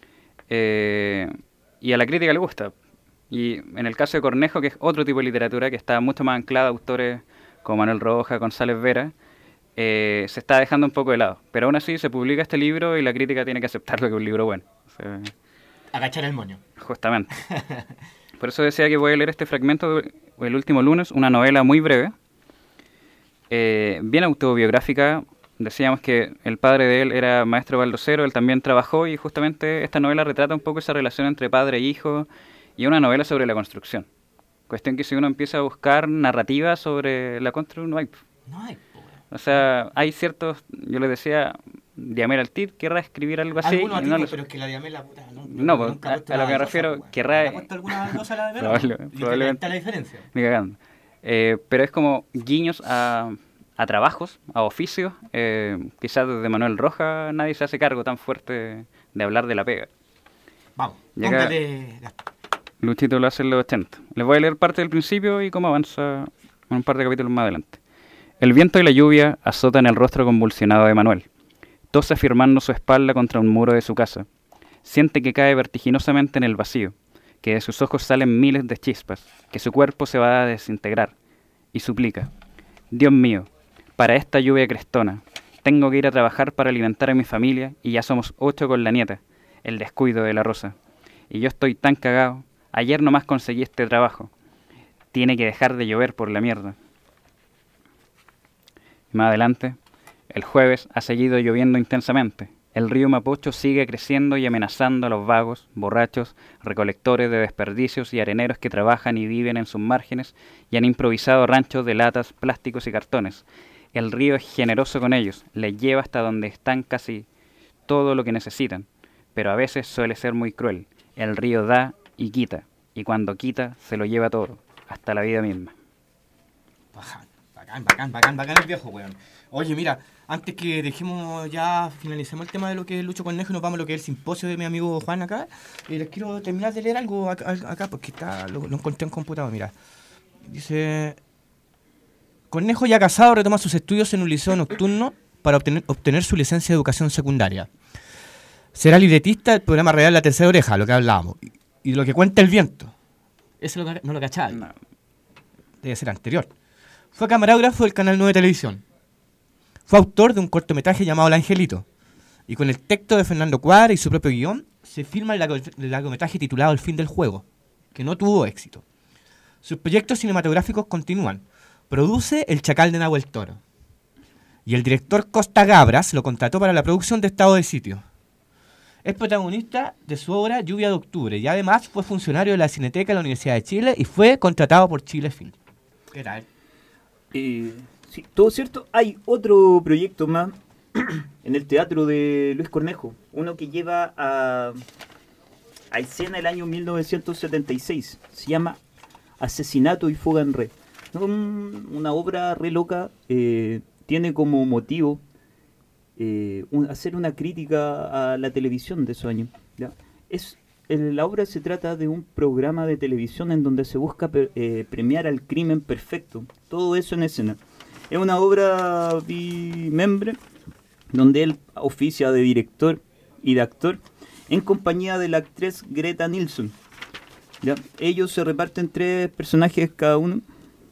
eh, y a la crítica le gusta. Y en el caso de Cornejo, que es otro tipo de literatura que está mucho más anclada a autores como Manuel Rojas, González Vera, eh, se está dejando un poco de lado. Pero aún así se publica este libro y la crítica tiene que aceptarlo que es un libro bueno. O sea, Agachar el moño. justamente. por eso decía que voy a leer este fragmento de El último lunes, una novela muy breve, eh, bien autobiográfica. Decíamos que el padre de él era maestro baldocero, él también trabajó, y justamente esta novela retrata un poco esa relación entre padre e hijo, y una novela sobre la construcción. Cuestión que si uno empieza a buscar narrativa sobre la construcción, no hay. No hay. O sea, hay ciertos, yo les decía, Diamel Altit querrá escribir algo así. Algunos y no tipos, lo- pero es que la Diamela, puta, no, No, pues, nunca ha a- puesto a lo la que me baldosa, refiero, pues, querrá- ¿ha puesto alguna baldosa la Diamela? Probable- Y que probablemente. está la diferencia. Ni cagando. Eh, pero es como guiños a, a trabajos, a oficios. Eh, quizás desde Manuel Rojas nadie se hace cargo tan fuerte de hablar de la pega. Vamos, Llega- póngale, Gastón. Luchito lo hace en los ochenta. Les voy a leer parte del principio y cómo avanza en un par de capítulos más adelante. El viento y la lluvia azotan el rostro convulsionado de Manuel. Tose afirmando su espalda contra un muro de su casa. Siente que cae vertiginosamente en el vacío, que de sus ojos salen miles de chispas, que su cuerpo se va a desintegrar, y suplica: Dios mío, para esta lluvia crestona, tengo que ir a trabajar para alimentar a mi familia, y ya somos ocho con la nieta, el descuido de la Rosa. Y yo estoy tan cagado, ayer nomás conseguí este trabajo. Tiene que dejar de llover por la mierda. Más adelante, el jueves ha seguido lloviendo intensamente. El río Mapocho sigue creciendo y amenazando a los vagos, borrachos, recolectores de desperdicios y areneros que trabajan y viven en sus márgenes y han improvisado ranchos de latas, plásticos y cartones. El río es generoso con ellos, les lleva hasta donde están casi todo lo que necesitan, pero a veces suele ser muy cruel. El río da y quita, y cuando quita se lo lleva todo, hasta la vida misma. Bacán, bacán, bacán, bacán, bacán el viejo, weón. Oye, mira, antes que dejemos ya, finalicemos el tema de lo que es Lucho Cornejo y nos vamos a lo que es el simposio de mi amigo Juan acá, eh, les quiero terminar de leer algo acá, acá, porque está lo, lo encontré en computador, mira. Dice: Cornejo, ya casado, retoma sus estudios en un liceo nocturno para obtener, obtener su licencia de educación secundaria. Será libretista del programa Real La Tercera Oreja, lo que hablábamos, y, y lo que cuenta el viento. Eso lo, no lo cachaba. No. Debe ser anterior. Fue camarógrafo del Canal nueve de Televisión. Fue autor de un cortometraje llamado El Angelito. Y con el texto de Fernando Cuadra y su propio guión, se filma el, largo, el largometraje titulado El fin del juego, que no tuvo éxito. Sus proyectos cinematográficos continúan. Produce El Chacal de Nahuel Toro. Y el director Costa Gabras lo contrató para la producción de Estado de Sitio. Es protagonista de su obra Lluvia de Octubre y además fue funcionario de la Cineteca de la Universidad de Chile y fue contratado por Chile Film. ¿Qué tal? Eh, sí, todo cierto. Hay otro proyecto más en el teatro de Luis Cornejo. Uno que lleva a, a escena el año mil novecientos setenta y seis. Se llama Asesinato y Fuga en Red. Un, una obra re loca. Eh, tiene como motivo eh, un, hacer una crítica a la televisión de esos años. ¿ya? Es, el, la obra se trata de un programa de televisión en donde se busca per, eh, premiar al crimen perfecto. Todo eso en escena. Es una obra bimembre donde él oficia de director y de actor en compañía de la actriz Greta Nilsson. ¿ya? Ellos se reparten tres personajes cada uno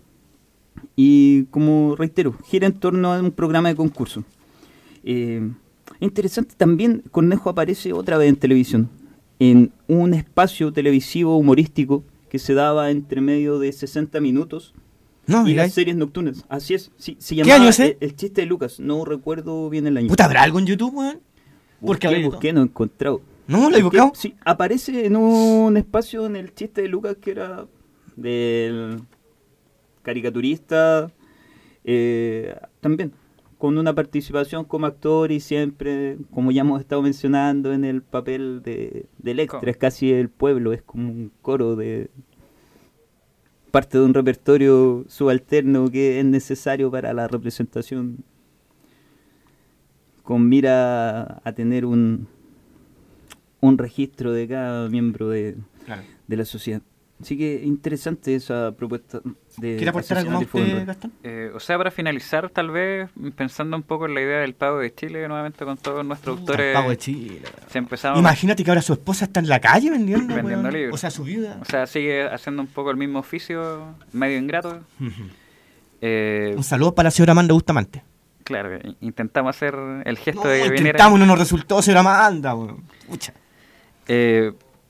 y, como reitero, gira en torno a un programa de concurso. Eh, interesante también, Cornejo aparece otra vez en televisión, en un espacio televisivo humorístico que se daba entre medio de sesenta minutos No, y mira. las series nocturnas. Así es, sí, se llamaba año es ese? el, el chiste de Lucas, no recuerdo bien el año. Puta, ¿habrá algo en YouTube, weón? Porque Busqué, habrá- busqué, no he encontrado. ¿No? ¿Lo he buscado? Sí, aparece en un espacio en el chiste de Lucas que era del caricaturista, eh, también con una participación como actor y siempre, como ya hemos estado mencionando, en el papel de, del extra, Co- es casi el pueblo, es como un coro de parte de un repertorio subalterno que es necesario para la representación con mira a tener un un registro de cada miembro de, Claro. de la sociedad. Así que interesante esa propuesta de ¿Quiere aportar algo más Asesinato y Fuga en usted, Red. Gastón? Eh, o sea, para finalizar, tal vez, pensando un poco en la idea del Pago de Chile, nuevamente con todos nuestros autores, Pago de Chile. se empezaron, Imagínate que ahora su esposa está en la calle vendiendo, Vendiendo weón. libros. O sea, su vida. o sea, sigue haciendo un poco el mismo oficio, medio ingrato. Eh, Un saludo para la señora Amanda Bustamante. claro, i- intentamos hacer el gesto No, de que viniera. intentamos, no nos resultó, señora Amanda, weón. Pucha. Eh,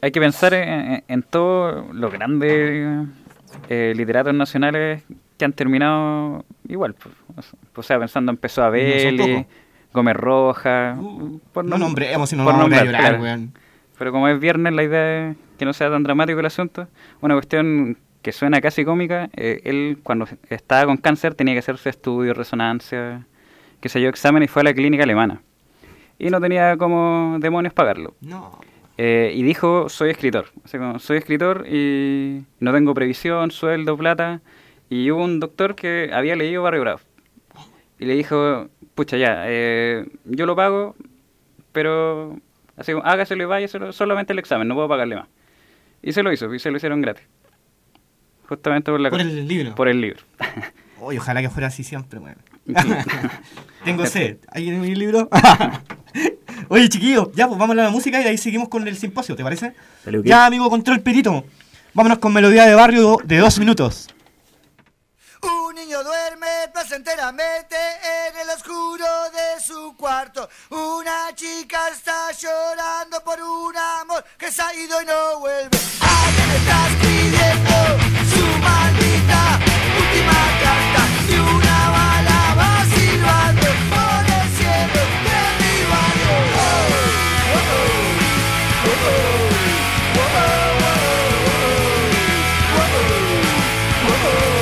hay que pensar en, en todos los grandes eh, literatos nacionales que han terminado igual. Pues. O sea, pensando en Pessoa Belli, No Gómez Rojas. Uh, por no nom- nombremos, si no por nos vamos a nombrar, llorar, claro. weón. Pero como es viernes, la idea es que no sea tan dramático el asunto. Una cuestión que suena casi cómica, eh, él cuando estaba con cáncer tenía que hacerse estudios, resonancia, qué sé yo, examen, y fue a la clínica alemana. Y no tenía como demonios pagarlo. No. Eh, y dijo, soy escritor. O sea, como, soy escritor y no tengo previsión, sueldo, plata. Y hubo un doctor que había leído Barrio Bravo. Y le dijo, pucha, ya, eh, yo lo pago, pero así, hágaselo y váyaselo, solamente el examen, no puedo pagarle más. Y se lo hizo, y se lo hicieron gratis. Justamente por la Por cosa. el libro. Por el libro. Oye, ojalá que fuera así siempre, weón. Tengo sed. ¿Alguien en mi libro? Oye, chiquillos, ya, pues vamos a la música y ahí seguimos con el simposio, ¿te parece? Dale, ok. Ya, amigo Control Perito. Vámonos con melodía de barrio de dos minutos. Un niño duerme placenteramente en el oscuro de su cuarto. Una chica está llorando por un amor que se ha ido y no vuelve. Alguien está escribiendo su maldita última carta y una bala va silbando por el cielo de mi barrio. Oh, oh, oh, oh, oh, oh, oh, oh, oh, oh, oh, oh.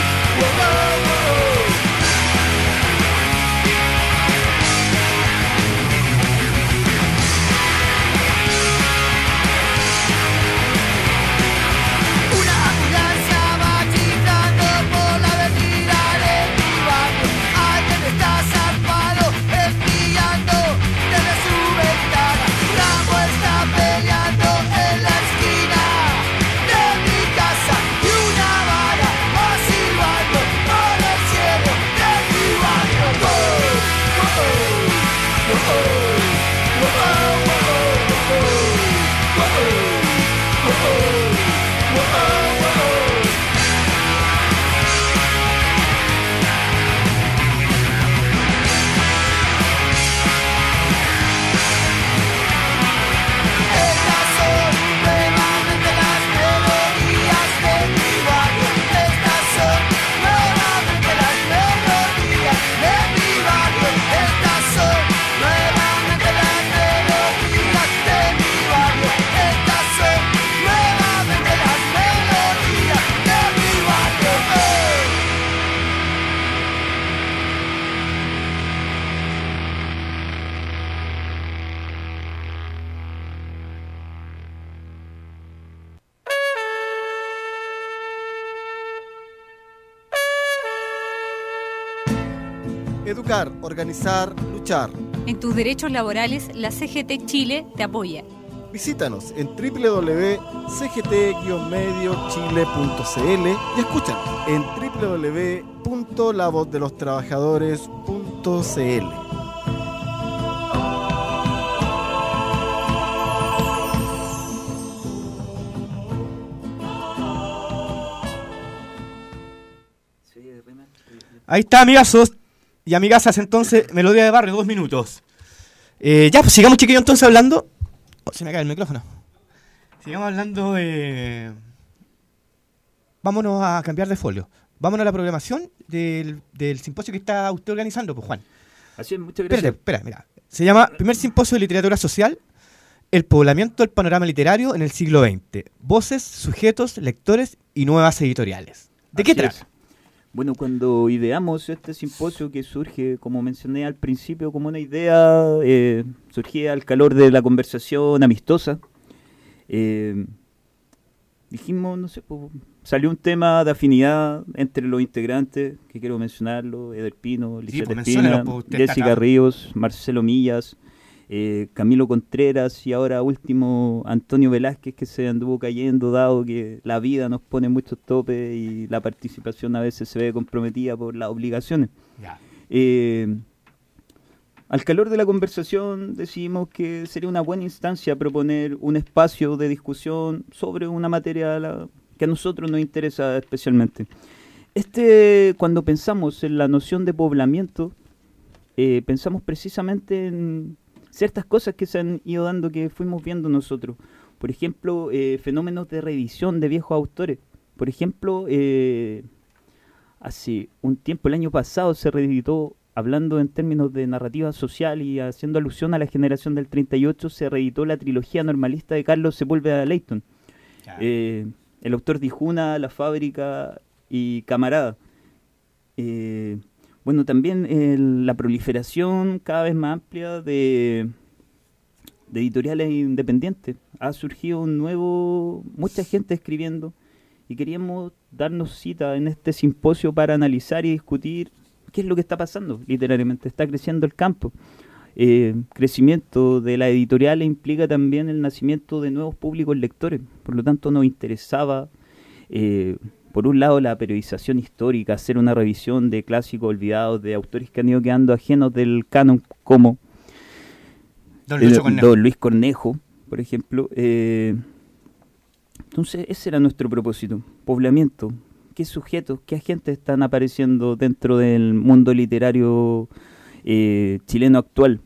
Una ambulancia va chiflando por la avenida de mi barrio. Alguien está zarpado, espiando desde su ventana. Rambo está peleando en la esquina de mi casa y una bala va silbando por el cielo de mi barrio. Oh, oh, oh, oh, oh, oh, oh, oh, oh, oh, oh, oh. Estas son nuevamente las melodías de mi barrio. Estas son nuevamente las melodías de mi barrio. Estas son nuevamente las melodías de mi barrio. Estas son nuevamente las melodías de mi barrio. ¡Eh! Educar, organizar, luchar. En tus derechos laborales, la C G T Chile te apoya. Visítanos en doble u doble u doble u punto c g t guion medio chile punto c l y escúchanos en doble u doble u doble u punto la voz de los trabajadores punto c l. Ahí está, amigazos y amigasas, entonces, melodía de barrio, dos minutos. Eh, ya, pues sigamos, chiquillos, entonces hablando. Oh, se me cae el micrófono. Sigamos hablando de. Vámonos a cambiar de folio. Vámonos a la programación del, del simposio que está usted organizando, pues, Juan. Así es, muchas gracias. Espérate, espera, mira. Se llama Primer Simposio de Literatura Social, el poblamiento del panorama literario en el siglo veinte. Voces, sujetos, lectores y nuevas editoriales. ¿De qué Así es. trata? Bueno, cuando ideamos este simposio que surge, como mencioné al principio, como una idea, eh, surgía al calor de la conversación amistosa, eh, dijimos, no sé, pues, salió un tema de afinidad entre los integrantes, que quiero mencionarlo: Eder Pino, Sí, Lisette pues, Espina, menciónelo, pues, usted está Jessica acá. Ríos, Marcelo Millas, eh, Camilo Contreras y ahora último Antonio Velázquez, que se anduvo cayendo dado que la vida nos pone muchos topes y la participación a veces se ve comprometida por las obligaciones. Ya. Eh, al calor de la conversación decidimos que sería una buena instancia proponer un espacio de discusión sobre una materia la- que a nosotros nos interesa especialmente. Este, cuando pensamos en la noción de poblamiento, eh, pensamos precisamente en ciertas cosas que se han ido dando, que fuimos viendo nosotros. Por ejemplo, eh, fenómenos de reedición de viejos autores. Por ejemplo, eh, hace un tiempo, el año pasado, se reeditó, hablando en términos de narrativa social y haciendo alusión a la generación del treinta y ocho, se reeditó la trilogía normalista de Carlos Sepúlveda Leighton. Eh, el autor de Ijuna, La Fábrica y Camarada. Eh, bueno, también el, la proliferación cada vez más amplia de, de editoriales independientes. Ha surgido un nuevo, mucha gente escribiendo, y queríamos darnos cita en este simposio para analizar y discutir qué es lo que está pasando literariamente. Está creciendo el campo. Eh, crecimiento de la editorial implica también el nacimiento de nuevos públicos lectores. Por lo tanto, nos interesaba, eh, por un lado, la periodización histórica, hacer una revisión de clásicos olvidados, de autores que han ido quedando ajenos del canon, como Don Luis Cornejo, Don Luis Cornejo por ejemplo. Eh, entonces, ese era nuestro propósito. Poblamiento. ¿Qué sujetos, qué agentes están apareciendo dentro del mundo literario eh, chileno actual?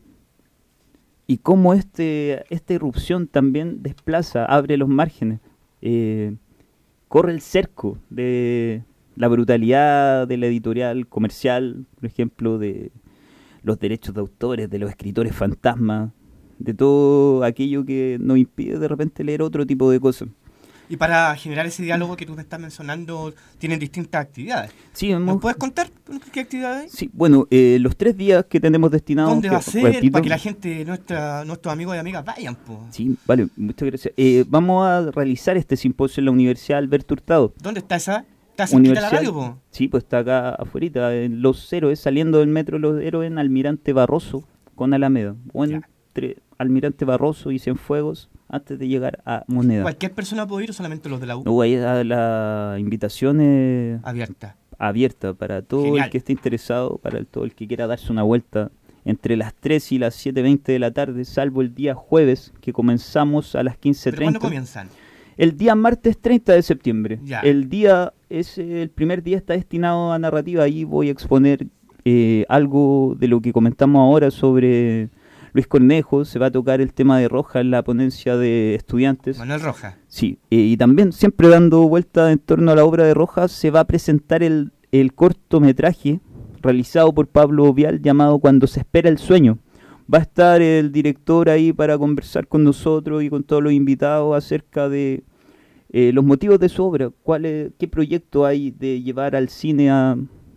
Y cómo este, esta irrupción también desplaza, abre los márgenes, eh, corre el cerco de la brutalidad de la editorial comercial, por ejemplo, de los derechos de autores, de los escritores fantasmas, de todo aquello que nos impide de repente leer otro tipo de cosas. Y para generar ese diálogo que tú me estás mencionando, tienen distintas actividades. Sí, hemos... ¿Nos puedes contar qué actividades? Sí, bueno, eh, los tres días que tenemos destinados... ¿Dónde va a ser? Repito, para que la gente, nuestra, nuestros amigos y amigas vayan, po. Sí, vale, muchas gracias. Eh, vamos a realizar este simposio en la Universidad Alberto Hurtado. ¿Dónde está esa? ¿Está cerquita de la radio, po? Sí, pues está acá afuera, en Los Héroes, saliendo del metro Los Héroes, en Almirante Barroso con Alameda. O entre Almirante Barroso y Cienfuegos, antes de llegar a Moneda. ¿Cualquier persona puede ir o solamente los de la U? No, ahí la invitación es abierta. Abierta para todo Genial. El que esté interesado, para el, todo el que quiera darse una vuelta entre las tres y las siete veinte de la tarde, salvo el día jueves, que comenzamos a las quince treinta. ¿Pero cuándo comienzan? El día martes treinta de septiembre. Ya. El día es el primer día está destinado a narrativa. Ahí voy a exponer eh, algo de lo que comentamos ahora sobre Luis Cornejo. Se va a tocar el tema de Rojas en la ponencia de estudiantes. Manuel Rojas. Sí, eh, y también siempre dando vuelta en torno a la obra de Rojas, se va a presentar el, el cortometraje realizado por Pablo Vial llamado Cuando se espera el sueño. Va a estar el director ahí para conversar con nosotros y con todos los invitados acerca de eh, los motivos de su obra, cuál es, qué proyecto hay de llevar al cine a, a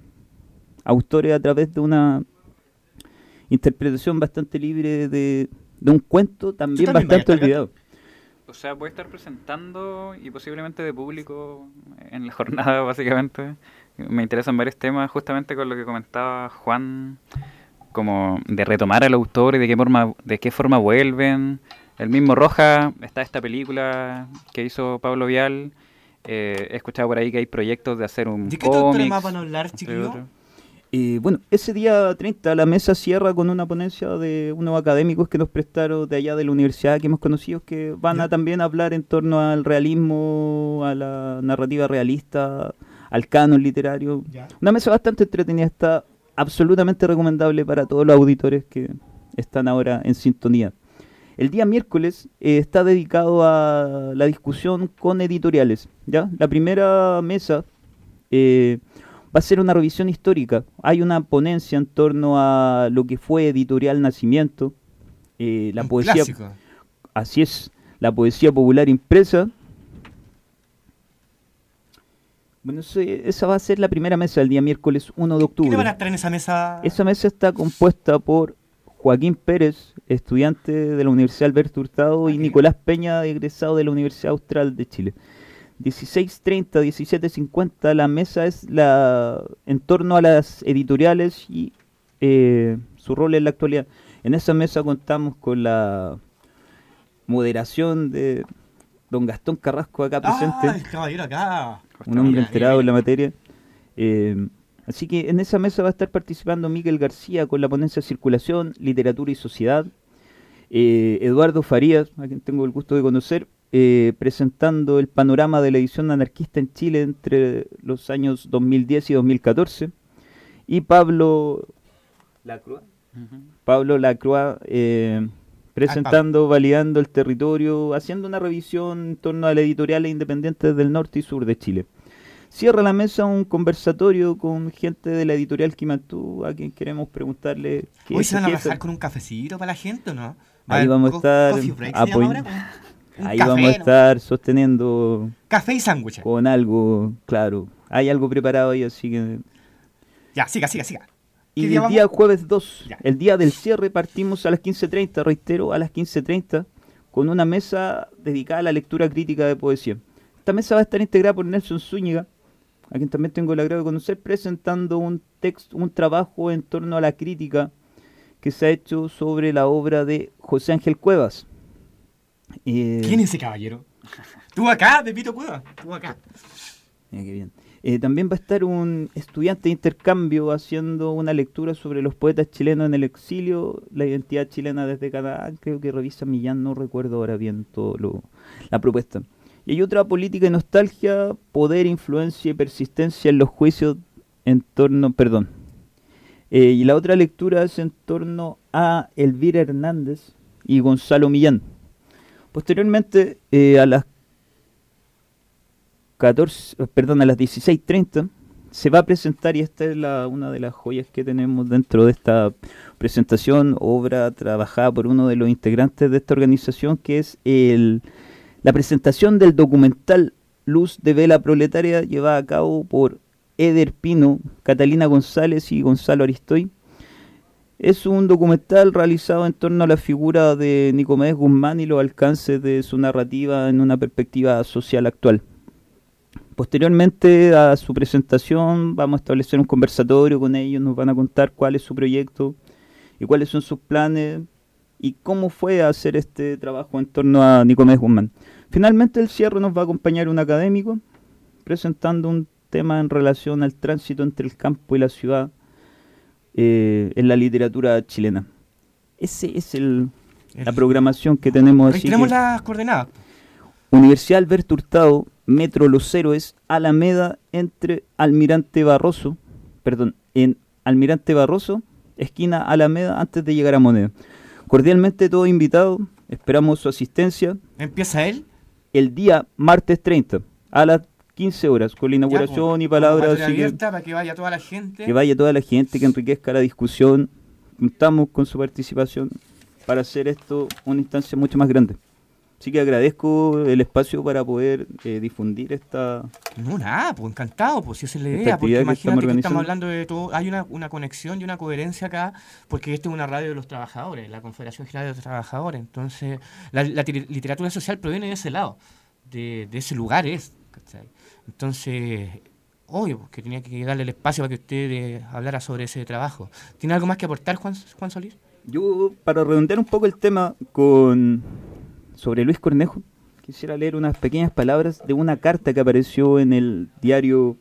autores a través de una interpretación bastante libre de, de un cuento también, también bastante olvidado. O sea, voy a estar presentando y posiblemente de público en la jornada, básicamente. Me interesan varios temas, justamente con lo que comentaba Juan, como de retomar al autor y de qué forma, de qué forma vuelven. El mismo Rojas, está esta película que hizo Pablo Vial. Eh, he escuchado por ahí que hay proyectos de hacer un ¿De qué cómics, más van a hablar, chiquillos? Eh, bueno, ese día treinta la mesa cierra con una ponencia de unos académicos que nos prestaron de allá de la universidad que hemos conocido, que van a también hablar en torno al realismo, a la narrativa realista, al canon literario. Ya. Una mesa bastante entretenida, está absolutamente recomendable para todos los auditores que están ahora en sintonía. El día miércoles eh, está dedicado a la discusión con editoriales. ¿Ya? La primera mesa eh, va a ser una revisión histórica. Hay una ponencia en torno a lo que fue Editorial Nacimiento, eh, la Un poesía, clásico. Así es, la poesía popular impresa. Bueno, eso, esa va a ser la primera mesa el día miércoles uno de octubre. ¿Qué van a estar en esa mesa? Esa mesa está compuesta por Joaquín Pérez, estudiante de la Universidad Alberto Hurtado, y Nicolás Peña, egresado de la Universidad Austral de Chile. dieciséis treinta, diecisiete cincuenta, la mesa es la en torno a las editoriales y eh, su rol en la actualidad. En esa mesa contamos con la moderación de don Gastón Carrasco acá presente. ¡Ah, el caballero acá! Un hombre enterado en la materia. Eh, así que en esa mesa va a estar participando Miguel García con la ponencia Circulación, Literatura y Sociedad. Eh, Eduardo Farías, a quien tengo el gusto de conocer, eh, presentando el panorama de la edición anarquista en Chile entre los años dos mil diez y dos mil catorce. Y Pablo Lacroix, uh-huh. Pablo Lacroix eh, presentando, validando el territorio, haciendo una revisión en torno a las editoriales independientes del norte y sur de Chile. Cierra la mesa un conversatorio con gente de la editorial Quimantú, a quien queremos preguntarle... ¿Hoy se van a bajar con un cafecito para la gente o no? Ahí vamos a estar... apoy- Ahí café, vamos a estar ¿no? sosteniendo... Café y sándwich. Con algo, claro. Hay algo preparado ahí, así que... Ya, siga, siga, siga. Y el día, día jueves dos, ya. el día del cierre, partimos a las quince treinta, reitero, a las quince treinta, con una mesa dedicada a la lectura crítica de poesía. Esta mesa va a estar integrada por Nelson Zúñiga, a quien también tengo el agrado de conocer, presentando un texto, un trabajo en torno a la crítica que se ha hecho sobre la obra de José Ángel Cuevas. Eh, ¿Quién es ese caballero? ¿Tú acá, Pepito Cuevas? ¿Tú acá? Mira qué bien. Eh, también va a estar un estudiante de intercambio haciendo una lectura sobre los poetas chilenos en el exilio, la identidad chilena desde Canadá, creo que revisa Millán, no recuerdo ahora bien todo lo, la propuesta. Y hay otra política y nostalgia, poder, influencia y persistencia en los juicios en torno, perdón. Eh, y la otra lectura es en torno a Elvira Hernández y Gonzalo Millán. Posteriormente, eh, a las catorce, perdón, a las dieciséis treinta se va a presentar, y esta es la, una de las joyas que tenemos dentro de esta presentación, obra trabajada por uno de los integrantes de esta organización, que es el, la presentación del documental Luz de Vela Proletaria, llevada a cabo por Eder Pino, Catalina González y Gonzalo Aristoy. Es un documental realizado en torno a la figura de Nicomedes Guzmán y los alcances de su narrativa en una perspectiva social actual. Posteriormente a su presentación vamos a establecer un conversatorio con ellos, nos van a contar cuál es su proyecto y cuáles son sus planes y cómo fue hacer este trabajo en torno a Nicomedes Guzmán. Finalmente el cierre nos va a acompañar un académico presentando un tema en relación al tránsito entre el campo y la ciudad eh, en la literatura chilena. Ese es el, el la programación que tenemos. Así tenemos que, las coordenadas. Universidad Alberto Hurtado, Metro Los Héroes, Alameda, entre Almirante Barroso, perdón, en Almirante Barroso, esquina Alameda, antes de llegar a Moneda. Cordialmente todos invitados, esperamos su asistencia. ¿Empieza él? El día martes treinta, a las quince horas, con la inauguración ya, pues, y palabras. Así abierta que, para que vaya toda la gente. Que vaya toda la gente, que enriquezca la discusión. Contamos con su participación para hacer esto una instancia mucho más grande. Así que agradezco el espacio para poder eh, difundir esta... No, nada, pues encantado, pues si esa es la idea, porque imagínate que, que estamos hablando de todo, hay una, una conexión y una coherencia acá, porque esta es una radio de los trabajadores, la Confederación General de los Trabajadores, entonces la, la literatura social proviene de ese lado, de, de ese lugar es, ¿cachai? Entonces, obvio, pues, que tenía que darle el espacio para que usted eh, hablara sobre ese trabajo. ¿Tiene algo más que aportar, Juan, Juan Solís? Yo, para redondear un poco el tema con... sobre Luis Cornejo, quisiera leer unas pequeñas palabras de una carta que apareció en el diario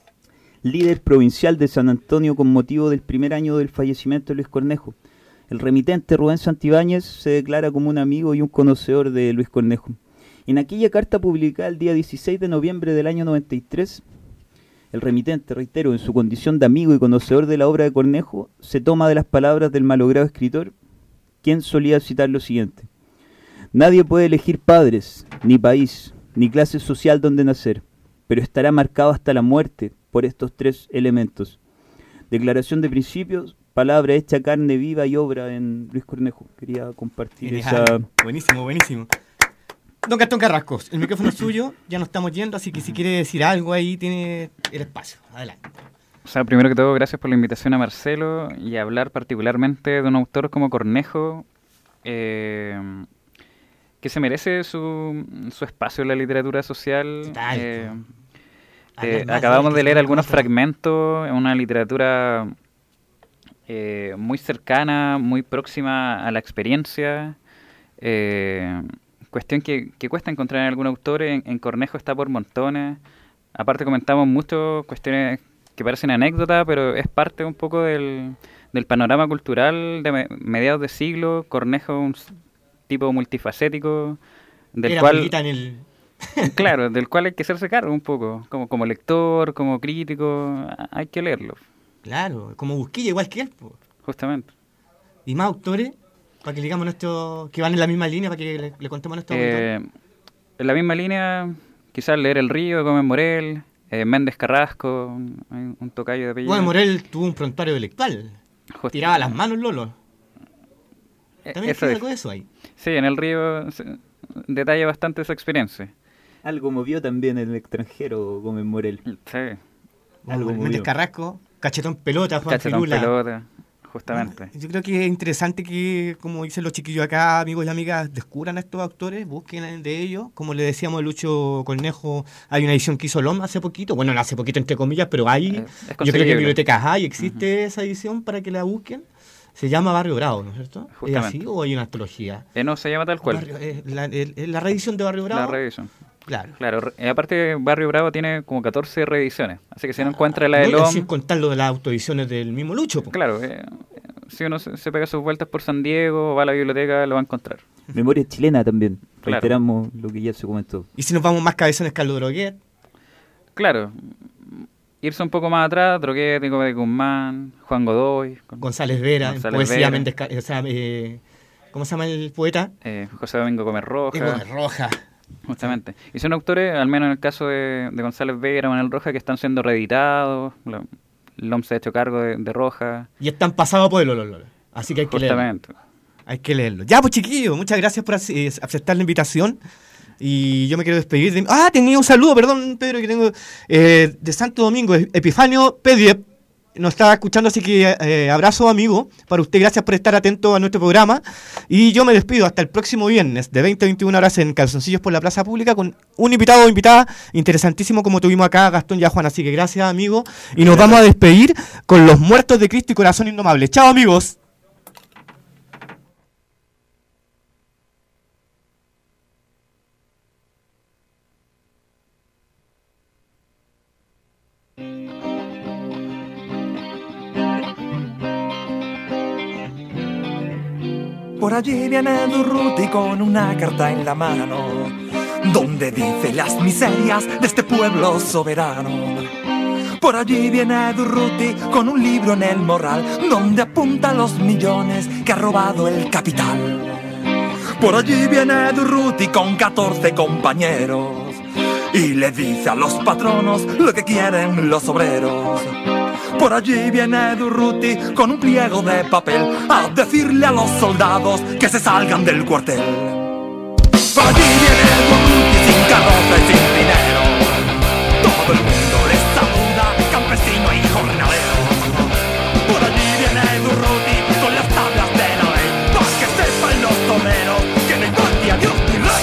Líder Provincial de San Antonio con motivo del primer año del fallecimiento de Luis Cornejo. El remitente Rubén Santibáñez se declara como un amigo y un conocedor de Luis Cornejo. En aquella carta publicada el día dieciséis de noviembre del año noventa y tres, el remitente, reitero, en su condición de amigo y conocedor de la obra de Cornejo, se toma de las palabras del malogrado escritor, quien solía citar lo siguiente: nadie puede elegir padres, ni país, ni clase social donde nacer, pero estará marcado hasta la muerte por estos tres elementos. Declaración de principios, palabra hecha carne viva y obra en Luis Cornejo. Quería compartir Genial. esa... Buenísimo, buenísimo. Don Gastón Carrascos, el micrófono es suyo, ya nos estamos yendo, así que si quiere decir algo ahí tiene el espacio. Adelante. O sea, primero que todo, gracias por la invitación a Marcelo y a hablar particularmente de un autor como Cornejo, eh... que se merece su, su espacio en la literatura social. Eh, eh, acabamos de leer algunos fragmentos en una literatura eh, muy cercana, muy próxima a la experiencia. Eh, cuestión que, que cuesta encontrar en algún autor. En, en Cornejo está por montones. Aparte comentamos mucho cuestiones que parecen anécdotas, pero es parte un poco del, del panorama cultural de me, mediados de siglo. Cornejo un tipo multifacético, del Era cual en el... claro, del cual hay que hacerse cargo un poco, como, como lector, como crítico, hay que leerlo. Claro, como Busquilla, igual que él, po. Justamente. ¿Y más autores? Para que digamos nuestro, que van en la misma línea, para que le, le contemos a nuestro eh, en la misma línea, quizás Leer el Río de Gómez Morel, eh, Méndez Carrasco, un, un tocayo de apellido. Gómez Morel tuvo un prontuario intelectual. Justo. Tiraba las manos Lolo. También Eso tiene es. algo de eso ahí. Sí, en el Río se, detalla bastante esa experiencia. Algo movió también en el extranjero Gómez Morel. Sí. Algo Méndez movió. Carrasco, Cachetón Pelota, Juan Cachetón Firula. Pelota, justamente. Bueno, yo creo que es interesante que, como dicen los chiquillos acá, amigos y amigas, descubran a estos autores, busquen de ellos. Como le decíamos a Lucho Cornejo, hay una edición que hizo Lom hace poquito, bueno, no hace poquito entre comillas, pero hay, Es yo creo que conseguible. en bibliotecas hay, existe esa edición para que la busquen. Se llama Barrio Bravo, ¿no es cierto? ¿Es Justamente. así o hay una antología? Eh, no, se llama tal cual. Barrio- eh, la, el- el- la reedición de Barrio Bravo. La reedición. Claro. Claro, re- eh, aparte Barrio Bravo tiene como catorce reediciones, así que si no encuentra la de No, y Lom, sin contar lo de las autoediciones del mismo Lucho. po. claro, eh, si uno se, se pega sus vueltas por San Diego, va a la biblioteca, lo va a encontrar. Memoria chilena también. Claro. Reiteramos lo que ya se comentó. Y si nos vamos más cabezones, Carlos Droguet. Claro, irse un poco más atrás, Droguet, Nico de Guzmán, Juan Godoy, con- González Vera, González en poesía Vera. Méndez Ca- o sea, eh, ¿cómo se llama el poeta? eh, José Domingo Gómez Roja, Eh, Gómez Roja. justamente. Y son autores, al menos en el caso de, de González Vera, Manuel Roja, que están siendo reeditados, la- Lom se ha hecho cargo de, de Roja, Y están pasados por el olor. Así que hay que leerlo. justamente. Hay que leerlo. Ya, pues chiquillos, muchas gracias por ace- eh, aceptar la invitación. Y yo me quiero despedir de... Ah, tenía un saludo, perdón, Pedro, que tengo... eh, de Santo Domingo, Epifanio Pediep. Nos está escuchando, así que eh, abrazo, amigo, para usted. Gracias por estar atento a nuestro programa. Y yo me despido hasta el próximo viernes de veinte a veintiuna horas en Calzoncillos por la Plaza Pública con un invitado o invitada interesantísimo como tuvimos acá, Gastón y a Juan. Así que gracias, amigo. Y nos vamos a despedir con Los Muertos de Cristo y Corazón Indomable. Chao, amigos. Por allí viene Durruti con una carta en la mano, donde dice las miserias de este pueblo soberano. Por allí viene Durruti con un libro en el morral, donde apunta los millones que ha robado el capital. Por allí viene Durruti con catorce compañeros, y le dice a los patronos lo que quieren los obreros. Por allí viene Durruti con un pliego de papel a decirle a los soldados que se salgan del cuartel. Por allí viene Durruti sin carroza y sin dinero. Todo el mundo le saluda, campesino y jornalero. Por allí viene Durruti con las tablas de la ley, para que sepan los toreros que no hay patria, Dios ni rey.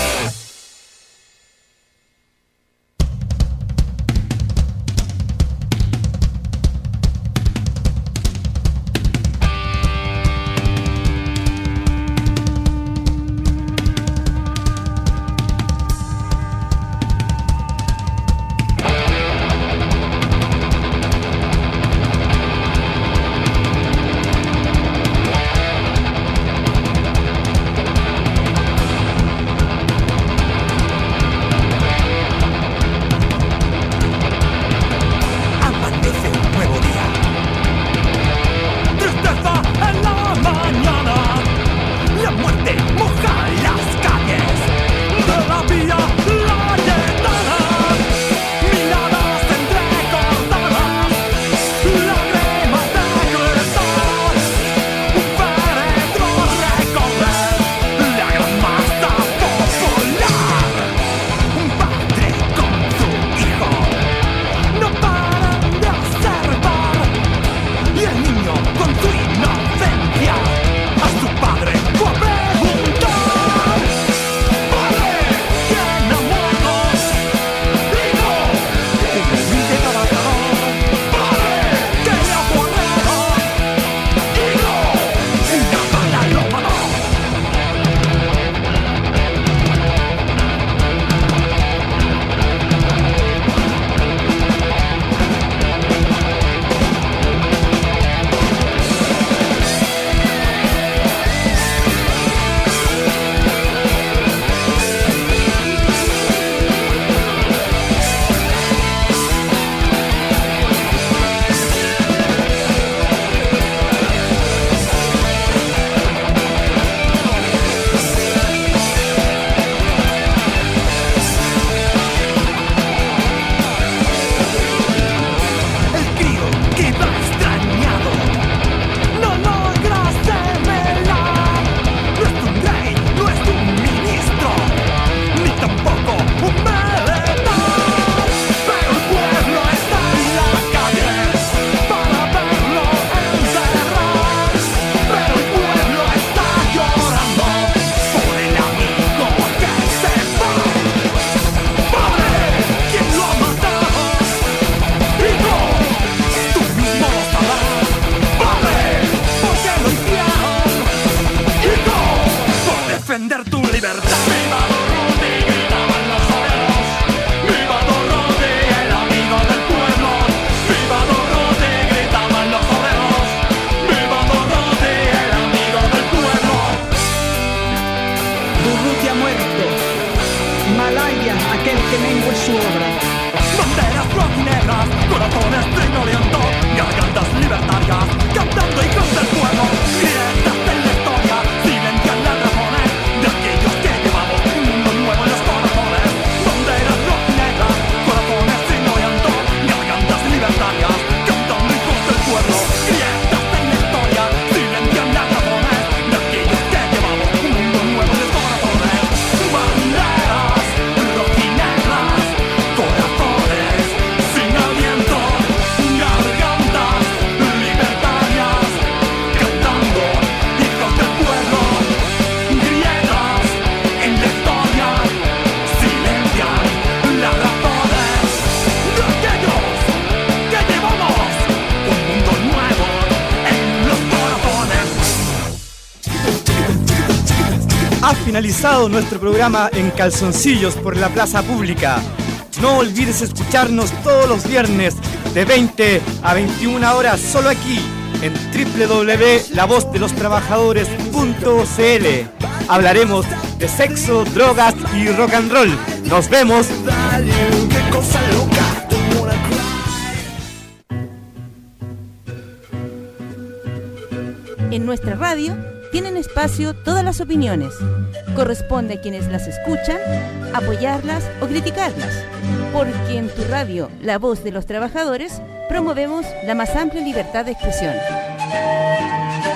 Ha finalizado nuestro programa En Calzoncillos por la Plaza Pública. No olvides escucharnos todos los viernes de veinte a veintiuna horas solo aquí en doble u doble u doble u punto la voz de los trabajadores punto c l. Hablaremos de sexo, drogas y rock and roll. Nos vemos. En nuestra radio tienen espacio todas las opiniones. Corresponde a quienes las escuchan apoyarlas o criticarlas, porque en tu radio, La Voz de los Trabajadores, promovemos la más amplia libertad de expresión.